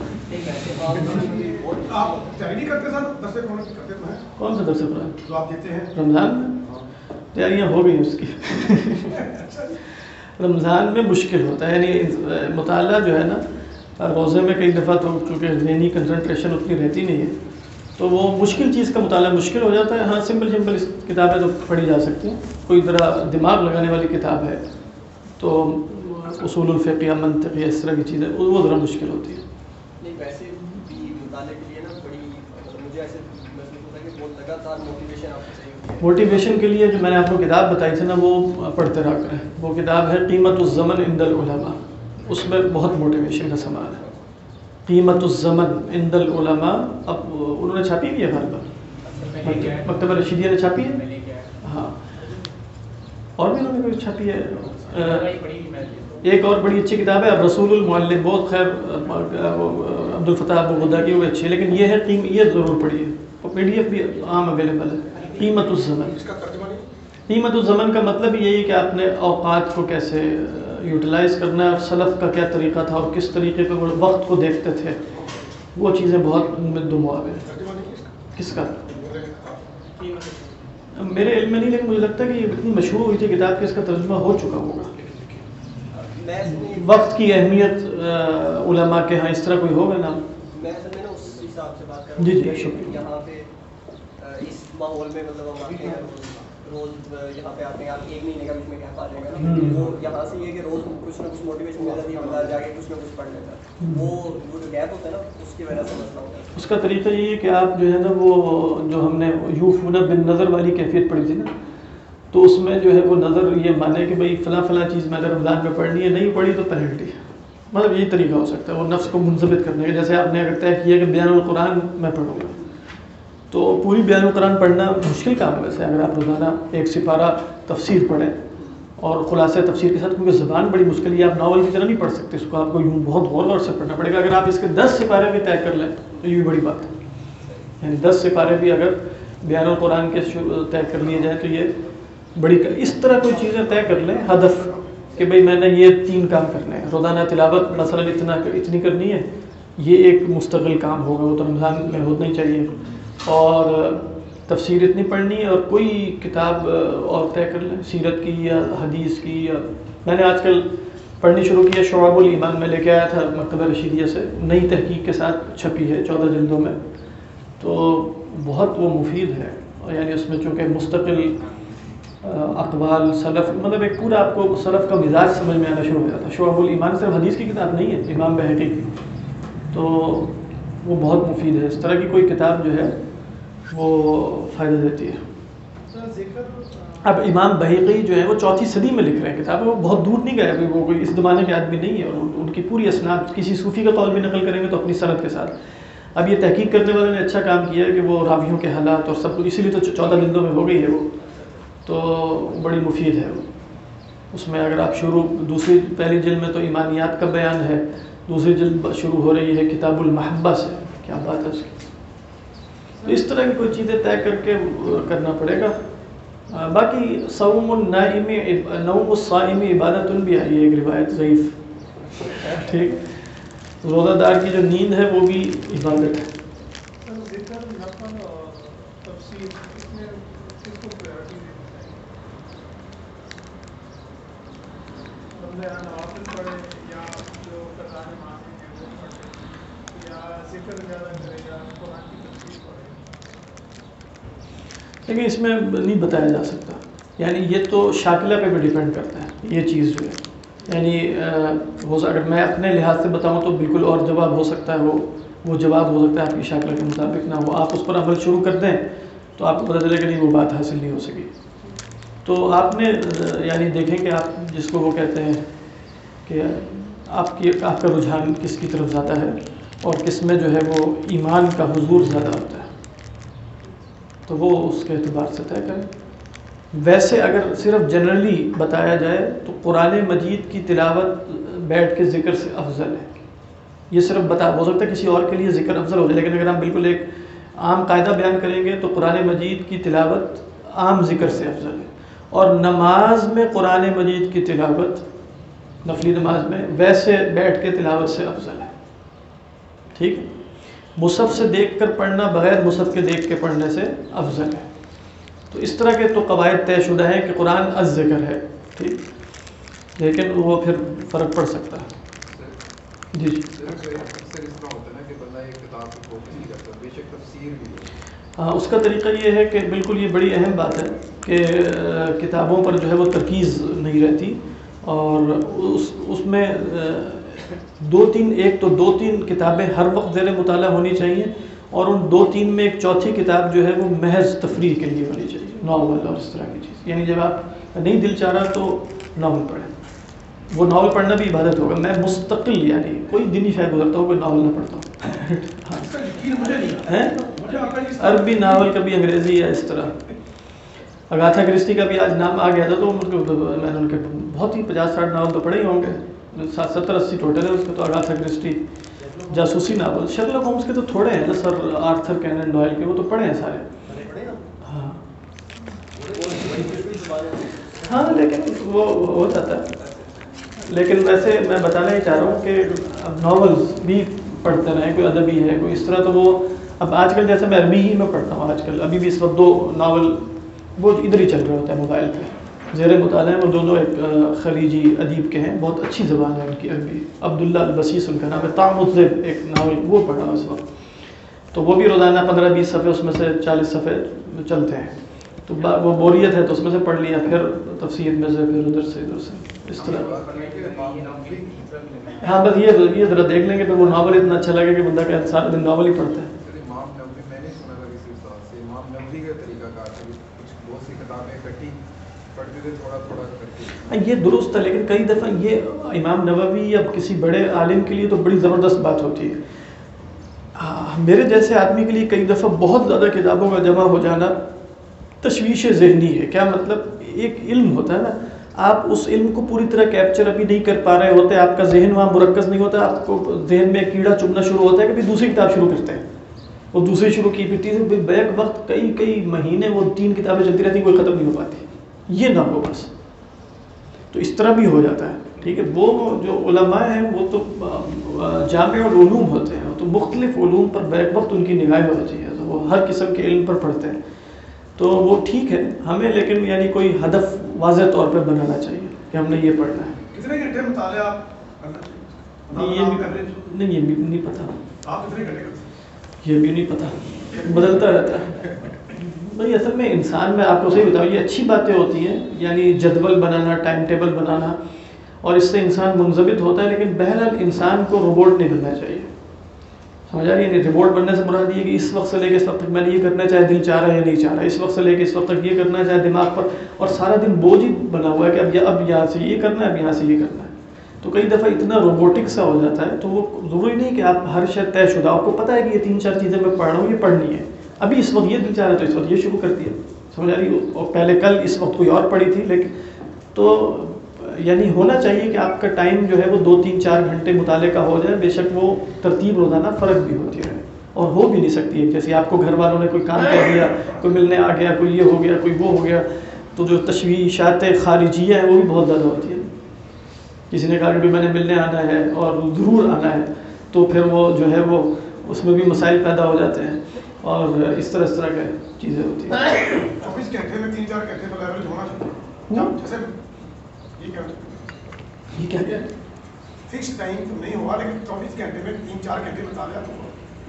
آپ تیاری نہیں کرتے سر؟ درس قرآن کی کرتے تو ہیں؟ کون سا درس قرآن جو آپ دیتے ہیں رمضان میں؟ تیاریاں ہو گئی اس کی. رمضان میں مشکل ہوتا ہے، یعنی مطالعہ جو ہے نا، روزے میں کئی دفعہ تو چونکہ ذہنی کنسنٹریشن اتنی رہتی نہیں ہے، تو وہ مشکل چیز کا مطالعہ مشکل ہو جاتا ہے. ہاں سمپل کتابیں تو پڑھی جا سکتی ہیں، کوئی ذرا دماغ لگانے والی کتاب ہے تو اصول الفقہ یا منطق یا اس طرح کی چیزیں وہ ذرا مشکل ہوتی ہے. نہیں ویسے بھی مطالعے کے لیے نا بڑی مجھے ایسے محسوس ہوتا ہے کہ بہت لگاتار موٹیویشن آپ کو چاہیے ہوتی ہے. موٹیویشن کے لیے جو میں نے آپ کو کتاب بتائی تھی نا، وہ پڑھتے رہا کریں. وہ کتاب ہے قیمت الزمن عند العلماء، اس میں بہت موٹیویشن کا سامان ہے. قیمت الزمن عند العلماء، اب انہوں نے چھاپی بھی ہے غالباً، مکتبہ رشیدیہ نے چھاپی ہے. ہاں اور بھی انہوں نے کوئی چھاپی ہے. ایک اور بڑی اچھی کتاب ہے رسول المعلم، بہت خیر عبد الفتاح ابو غدا کی، وہ اچھی ہے، لیکن یہ ہے یہ ضرور پڑھیے، اور PDF بھی عام اویلیبل ہے. قیمت الزمن. اس کا ترجمہ نہیں؟ قیمت الزمن کا مطلب یہی ہے کہ آپ نے اوقات کو کیسے یوٹیلائز کرنا ہے، اور سلف کا کیا طریقہ تھا اور کس طریقے پہ وہ وقت کو دیکھتے تھے، وہ چیزیں بہت مدموع ہیں. ترجمہ نہیں کیا کس کا؟ میرے علم میں نہیں، لیکن مجھے لگتا ہے کہ یہ اتنی مشہور ہوئی تھی کتاب کہ اس کا ترجمہ ہو چکا ہوگا. وقت کی اہمیت علماء کے ہاں اس طرح کوئی ہوگا نا. میں اصل میں نا اس حساب سے بات کر رہا ہوں. جی جی شکریہ. یہاں پہ اس ماحول میں مطلب ہم آتے ہیں روز یہاں پہ آتے ہیں، آپ 1 مہینے کا بیچ میں گیپ آ جائے گا نا، وہ یہاں سے یہ کہ روز کچھ نہ کچھ موٹیویشن مل جاتی ہے، بندہ جا کے کچھ نہ کچھ پڑھ لیتا ہے. وہ جو گیپ ہوتا ہے نا، اس کی وجہ سے مسئلہ ہوتا ہے. اس کا طریقہ یہ ہے کہ آپ جو ہے نا، وہ جو ہم نے یوفون بالنظر والی کیفیت پڑھی تھی نا، تو اس میں جو ہے وہ نظر یہ مانے کہ بھئی فلاں فلاں چیز میں اگر رمضان میں پڑھنی ہے، نہیں پڑھی تو پینلٹی ہے. مطلب یہی طریقہ ہو سکتا ہے وہ نفس کو منضبط کرنے کا. جیسے آپ نے اگر طے کیا کہ بیان القرآن میں پڑھوں گا، تو پوری بیان القرآن پڑھنا مشکل کام ہے ویسے، اگر آپ روزانہ 1 سپارہ تفسیر پڑھیں اور خلاصہ تفسیر کے ساتھ، کیونکہ زبان بڑی مشکل ہے، آپ ناول کی طرح نہیں پڑھ سکتے اس کو، آپ کو یوں بہت غور سے پڑھنا پڑے گا۔ اگر آپ اس کے 10 سپارے بھی طے کر لیں تو یہ بھی بڑی بات ہے، یعنی 10 سپارے بھی اگر بیان القرآن کے طے کر لیے جائیں تو یہ بڑی، اس طرح کوئی چیزیں طے کر لیں ہدف کہ بھئی میں نے یہ 3 کام کرنے ہیں، روزانہ تلاوت مثلا اتنی کرنی ہے، یہ ایک مستقل کام ہوگا، وہ تو رمضان میں ہونا ہی چاہیے، اور تفسیر اتنی پڑھنی ہے، اور کوئی کتاب اور طے کر لیں سیرت کی یا حدیث کی، یا میں نے آج کل پڑھنی شروع کی ہے شعب الایمان میں، لے کے آیا تھا مکتبہ رشیدیہ سے، نئی تحقیق کے ساتھ چھپی ہے 14 جلدوں میں، تو بہت وہ مفید ہے، یعنی اس میں چونکہ مستقل اقوال سلف، مطلب ایک پورا آپ کو سلف کا مزاج سمجھ میں آنا شروع ہو جاتا ہے۔ شعب الایمان صرف حدیث کی کتاب نہیں ہے، امام بہقی کی، تو وہ بہت مفید ہے۔ اس طرح کی کوئی کتاب جو ہے وہ فائدہ دیتی ہے۔ اب امام بہقی جو ہے وہ 4 صدی میں لکھ رہے ہیں کتاب، وہ بہت دور نہیں گئے، وہ کوئی اس زمانے کے آدمی نہیں ہے، اور ان کی پوری اسناد، کسی صوفی کا قول بھی نقل کریں گے تو اپنی سند کے ساتھ۔ اب یہ تحقیق کرنے والے نے اچھا کام کیا ہے کہ وہ راویوں کے حالات اور سب کچھ، اسی لیے تو 14 جلدوں میں ہو گئی ہے وہ، تو بڑی مفید ہے وہ۔ اس میں اگر آپ پہلی جلد میں تو ایمانیات کا بیان ہے، دوسری جلد شروع ہو رہی ہے کتاب المحبہ سے، کیا بات ہے اس کی۔ تو اس طرح کی کوئی چیزیں طے کر کے کرنا پڑے گا۔ باقی نوم الصائم عبادت بھی آئی ہے، ایک روایت ضعیف، ٹھیک، روزہ دار کی جو نیند ہے وہ بھی عبادت ہے۔ ذکر، نفل اور تفسیر، اس میں کس کو پریورٹی دینی چاہیے؟ بندہ نوافل پڑھے یا جو قضاء نماز ہے وہ پڑھے، یا ذکر زیادہ کرے یا قرآن کی تفسیر پڑھے؟ لیکن اس میں نہیں بتایا جا سکتا، یعنی یہ تو شاکلہ پہ بھی ڈیپینڈ کرتا ہے یہ چیز جو ہے، یعنی اگر میں اپنے لحاظ سے بتاؤں تو بالکل اور جواب ہو سکتا ہے، وہ جواب ہو سکتا ہے آپ کی شاکلہ کے مطابق نہ ہو، آپ اس پر عمل شروع کر دیں تو آپ کو پتہ چلے کہ نہیں وہ بات حاصل نہیں ہو سکی۔ تو آپ نے یعنی دیکھیں کہ آپ جس کو وہ کہتے ہیں کہ آپ کا رجحان کس کی طرف زیادہ ہے اور کس میں جو ہے وہ ایمان کا حضور زیادہ ہوتا ہے، تو وہ اس کے اعتبار سے طے کریں۔ ویسے اگر صرف جنرلی بتایا جائے تو قرآن مجید کی تلاوت بیٹھ کے ذکر سے افضل ہے، یہ صرف ہو سکتا ہے کسی اور کے لیے ذکر افضل ہو جائے، لیکن اگر ہم بالکل ایک عام قاعدہ بیان کریں گے تو قرآن مجید کی تلاوت عام ذکر سے افضل ہے، اور نماز میں قرآن مجید کی تلاوت، نفلی نماز میں ویسے بیٹھ کے تلاوت سے افضل ہے، ٹھیک ہے۔ مصحف سے دیکھ کر پڑھنا بغیر مصحف کے دیکھ کے پڑھنے سے افضل ہے۔ تو اس طرح کے تو قواعد طے شدہ ہیں کہ قرآن از ذکر ہے، ٹھیک، لیکن وہ پھر فرق پڑ سکتا ہے۔ جی جی ہاں، اس کا طریقہ یہ ہے کہ بالکل یہ بڑی اہم بات ہے کہ کتابوں پر جو ہے وہ ترکیز نہیں رہتی، اور اس میں ایک تو دو تین کتابیں ہر وقت زیر مطالعہ ہونی چاہیے، اور ان 2-3 میں ایک چوتھی کتاب جو ہے وہ محض تفریح کے لیے ہونی چاہیے، ناول اور اس طرح کی چیز، یعنی جب آپ نہیں دل چاہ رہا تو ناول پڑھیں، وہ ناول پڑھنا بھی عبادت ہوگا۔ میں مستقل یعنی کوئی دن ہی شاید گزرتا ہوں کوئی ناول نہ پڑھتا ہوں، عربی ناول کبھی انگریزی یا اس طرح۔ اگاتھا کرسٹی کا بھی آج نام آ گیا تھا تو میں نے ان کے بہت ہی 50-60 ناول تو پڑھے ہی ہوں گے، 70-80 ٹوٹل ہے اس کے، تو اگاتھا کرسٹی جاسوسی ناول، شرلک ہومز کے تو تھوڑے ہیں، سر آرتھر کینن ڈوائل کے وہ تو پڑھے ہیں سارے، ہاں ہاں، لیکن وہ ہو جاتا ہے۔ لیکن ویسے میں بتانا ہی چاہ رہا ہوں کہ اب ناولز بھی پڑھتے رہیں، کوئی ادبی ہے کوئی اس طرح، تو وہ اب آج کل جیسے میں عربی ہی میں پڑھتا ہوں آج کل، ابھی بھی اس وقت 2 ناول وہ ادھر ہی چل رہے ہوتے ہیں موبائل پہ زیر مطالعہ، وہ دونوں ایک خلیجی ادیب کے ہیں، بہت اچھی زبان ہے ان کی عربی، عبداللہ البسیس ان کا نام ہے، طعم الذئب ایک ناول وہ پڑھا اس وقت، تو وہ بھی روزانہ 15-20 صفحے، اس میں سے 40 صفحے چلتے ہیں، تو وہ بوریت ہے تو اس میں سے پڑھ لیا، پھر تفسیر میں سے، پھر ادھر سے اس طرح۔ ہاں بس یہ ذرا دیکھ لیں گے، پھر وہ ناول اتنا اچھا لگے کہ بندہ کہ سارا دن ناول ہی پڑھتا ہے۔ یہ درست ہے، لیکن کئی دفعہ یہ امام نووی یا کسی بڑے عالم کے لیے تو بڑی زبردست بات ہوتی ہے۔ میرے جیسے آدمی کے لیے کئی دفعہ بہت زیادہ کتابوں کا جمع ہو جانا تشویش ذہنی ہے. کیا مطلب؟ ایک علم ہوتا ہے نا، آپ اس علم کو پوری طرح کیپچر ابھی نہیں کر پا رہے ہوتے، آپ کا ذہن وہاں مرکز نہیں ہوتا، آپ کو ذہن میں کیڑا چبھنا شروع ہوتا ہے کہ دوسری کتاب شروع کرتے ہیں، وہ دوسری شروع کی، پھر تیسری، بیک وقت کئی مہینے وہ 3 کتابیں چلتی رہتی، کوئی ختم نہیں ہو پاتی. یہ نہ ہو بس. تو اس طرح بھی ہو جاتا ہے. ٹھیک ہے، وہ جو علماء ہیں وہ تو جامع العلوم ہوتے ہیں، تو مختلف علوم پر بیک وقت ان کی نگاہیں ہوتی ہے، تو وہ ہر قسم کے علم پر پڑھتے ہیں. تو وہ ٹھیک ہے ہمیں، لیکن یعنی کوئی ہدف واضح طور پہ بنانا چاہیے کہ ہم نے یہ پڑھنا ہے. کتنے گھنٹے مطالعہ آپ نہیں یہ بھی نہیں پتہ. آپ کتنے گھنٹے کرتے؟ یہ بھی نہیں پتہ، بدلتا رہتا ہے. بھائی اصل میں انسان میں آپ کو صحیح بتاؤ، یہ اچھی باتیں ہوتی ہیں، یعنی جدول بنانا، ٹائم ٹیبل بنانا، اور اس سے انسان منضبط ہوتا ہے، لیکن بہرحال انسان کو روبوٹ نہیں بننا چاہیے. سمجھ آ رہی ہے؟ نہیں، روبوٹ بننے سے مراد یہ کہ اس وقت سے لے کے اس وقت تک میں نے یہ کرنا چاہے، دل چاہ رہا ہے یا نہیں چاہ رہا ہے، اس وقت سے لے کے اس وقت تک یہ کرنا چاہے دماغ پر، اور سارا دن بوجھ ہی بنا ہوا ہے کہ اب یہاں سے یہ کرنا ہے، اب یہاں سے یہ کرنا ہے. تو کئی دفعہ اتنا روبوٹک سا ہو جاتا ہے، تو وہ ضروری نہیں کہ آپ ہر شے طے شدہ، آپ کو پتہ ہے کہ یہ 3-4 چیزیں میں پڑھ رہا ہوں، یہ پڑھنی ہے، ابھی اس وقت یہ دل چاہ رہا ہے تو اس وقت یہ شروع کر دیا. سمجھ آ رہی ہے؟ اور پہلے کل اس وقت کوئی اور پڑھی تھی، لیکن تو یعنی ہونا چاہیے کہ آپ کا ٹائم جو ہے وہ 2-3-4 گھنٹے مطالعے کا ہو جائے. بے شک وہ ترتیب روزانہ فرق بھی ہوتی ہے، اور ہو بھی نہیں سکتی ہے. جیسے آپ کو گھر والوں نے کوئی کام کر دیا، کوئی ملنے آ گیا، کوئی یہ ہو گیا، کوئی وہ ہو گیا، تو جو تشویشات خارجیہ ہیں وہ بھی بہت زیادہ ہوتی ہیں. کسی نے کہا کہ میں نے ملنے آنا ہے اور ضرور آنا ہے، تو پھر وہ جو ہے وہ اس میں بھی مسائل پیدا ہو جاتے ہیں، اور اس طرح کی چیزیں ہوتی ہیں. 24 گھنٹے میں 3-4 گھنٹے پر ایوریج ہونا چاہیے. جیسے یہ کیا فکس ٹائم تو نہیں ہوا، لیکن 24 گھنٹے میں 3-4 گھنٹے مطالعہ تو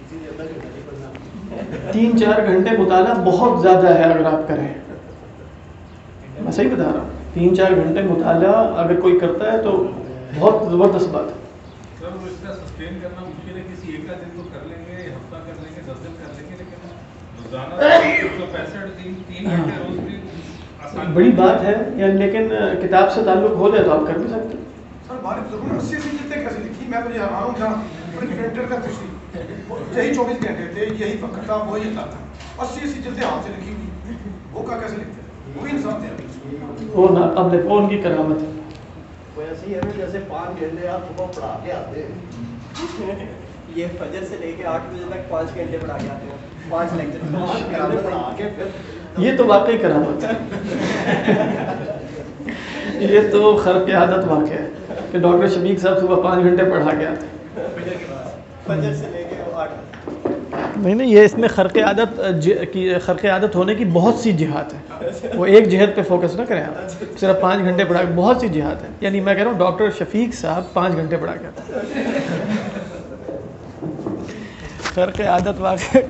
3-4 گھنٹے مطالعہ بہت زیادہ ہے اگر آپ کریں. میں صحیح بتا رہا ہوں، 3-4 گھنٹے مطالعہ اگر کوئی کرتا ہے تو بہت زبردست بات ہے. سر وہ اس کا سسٹین کرنا مشکل ہے، کسی ایک کا دن تو کر لیں گے، ہفتہ کر لیں گے، 10 دن کر لیں گے، لیکن روزانہ 165 3 گھنٹے روز بھی آسان بڑی بات ہے یعنی. لیکن کتاب سے تعلق ہو جائے تو آپ کر بھی سکتے ہیں. سر بارش ضرور 80 جلدیں کیسے لکھی؟ میں تو یہ حیران ہوں جہاں پرنٹر کا تشریح یہی 24 گھنٹے تھے، یہی وقت تھا، وہی اللہ تھا، 80 جلدیں ہاتھ سے لکھی ہوئی، وہ کا کیسے لکھتے ہیں؟ وہ بھی انسان تھے، وہ نہ قبل کون کی کرامت ہے. وہ ایسے ہی ہے نا جیسے 5 گھنٹے آپ صبح پڑھا کے آتے ہیں. یہ فجر سے لے کے 8 بجے تک 5 گھنٹے پڑھا کے آتے ہیں، 5 لیکچر 5 گھنٹے پڑھا کے پھر یہ تو واقعی کرامت ہے. یہ تو خرق عادت واقع ہے کہ ڈاکٹر شفیق صاحب صبح 5 گھنٹے پڑھا کے آتے ہیں. فجر سے لے کے 8. نہیں یہ اس میں خرق عادت ہونے کی بہت سی جہات ہیں. وہ ایک جہت پہ فوکس نہ کریں آپ، صرف 5 گھنٹے پڑھا کے، بہت سی جہات ہیں. یعنی میں کہہ رہا ہوں ڈاکٹر شفیق صاحب 5 گھنٹے پڑھا کے آتے ہیں. خرق عادت واقع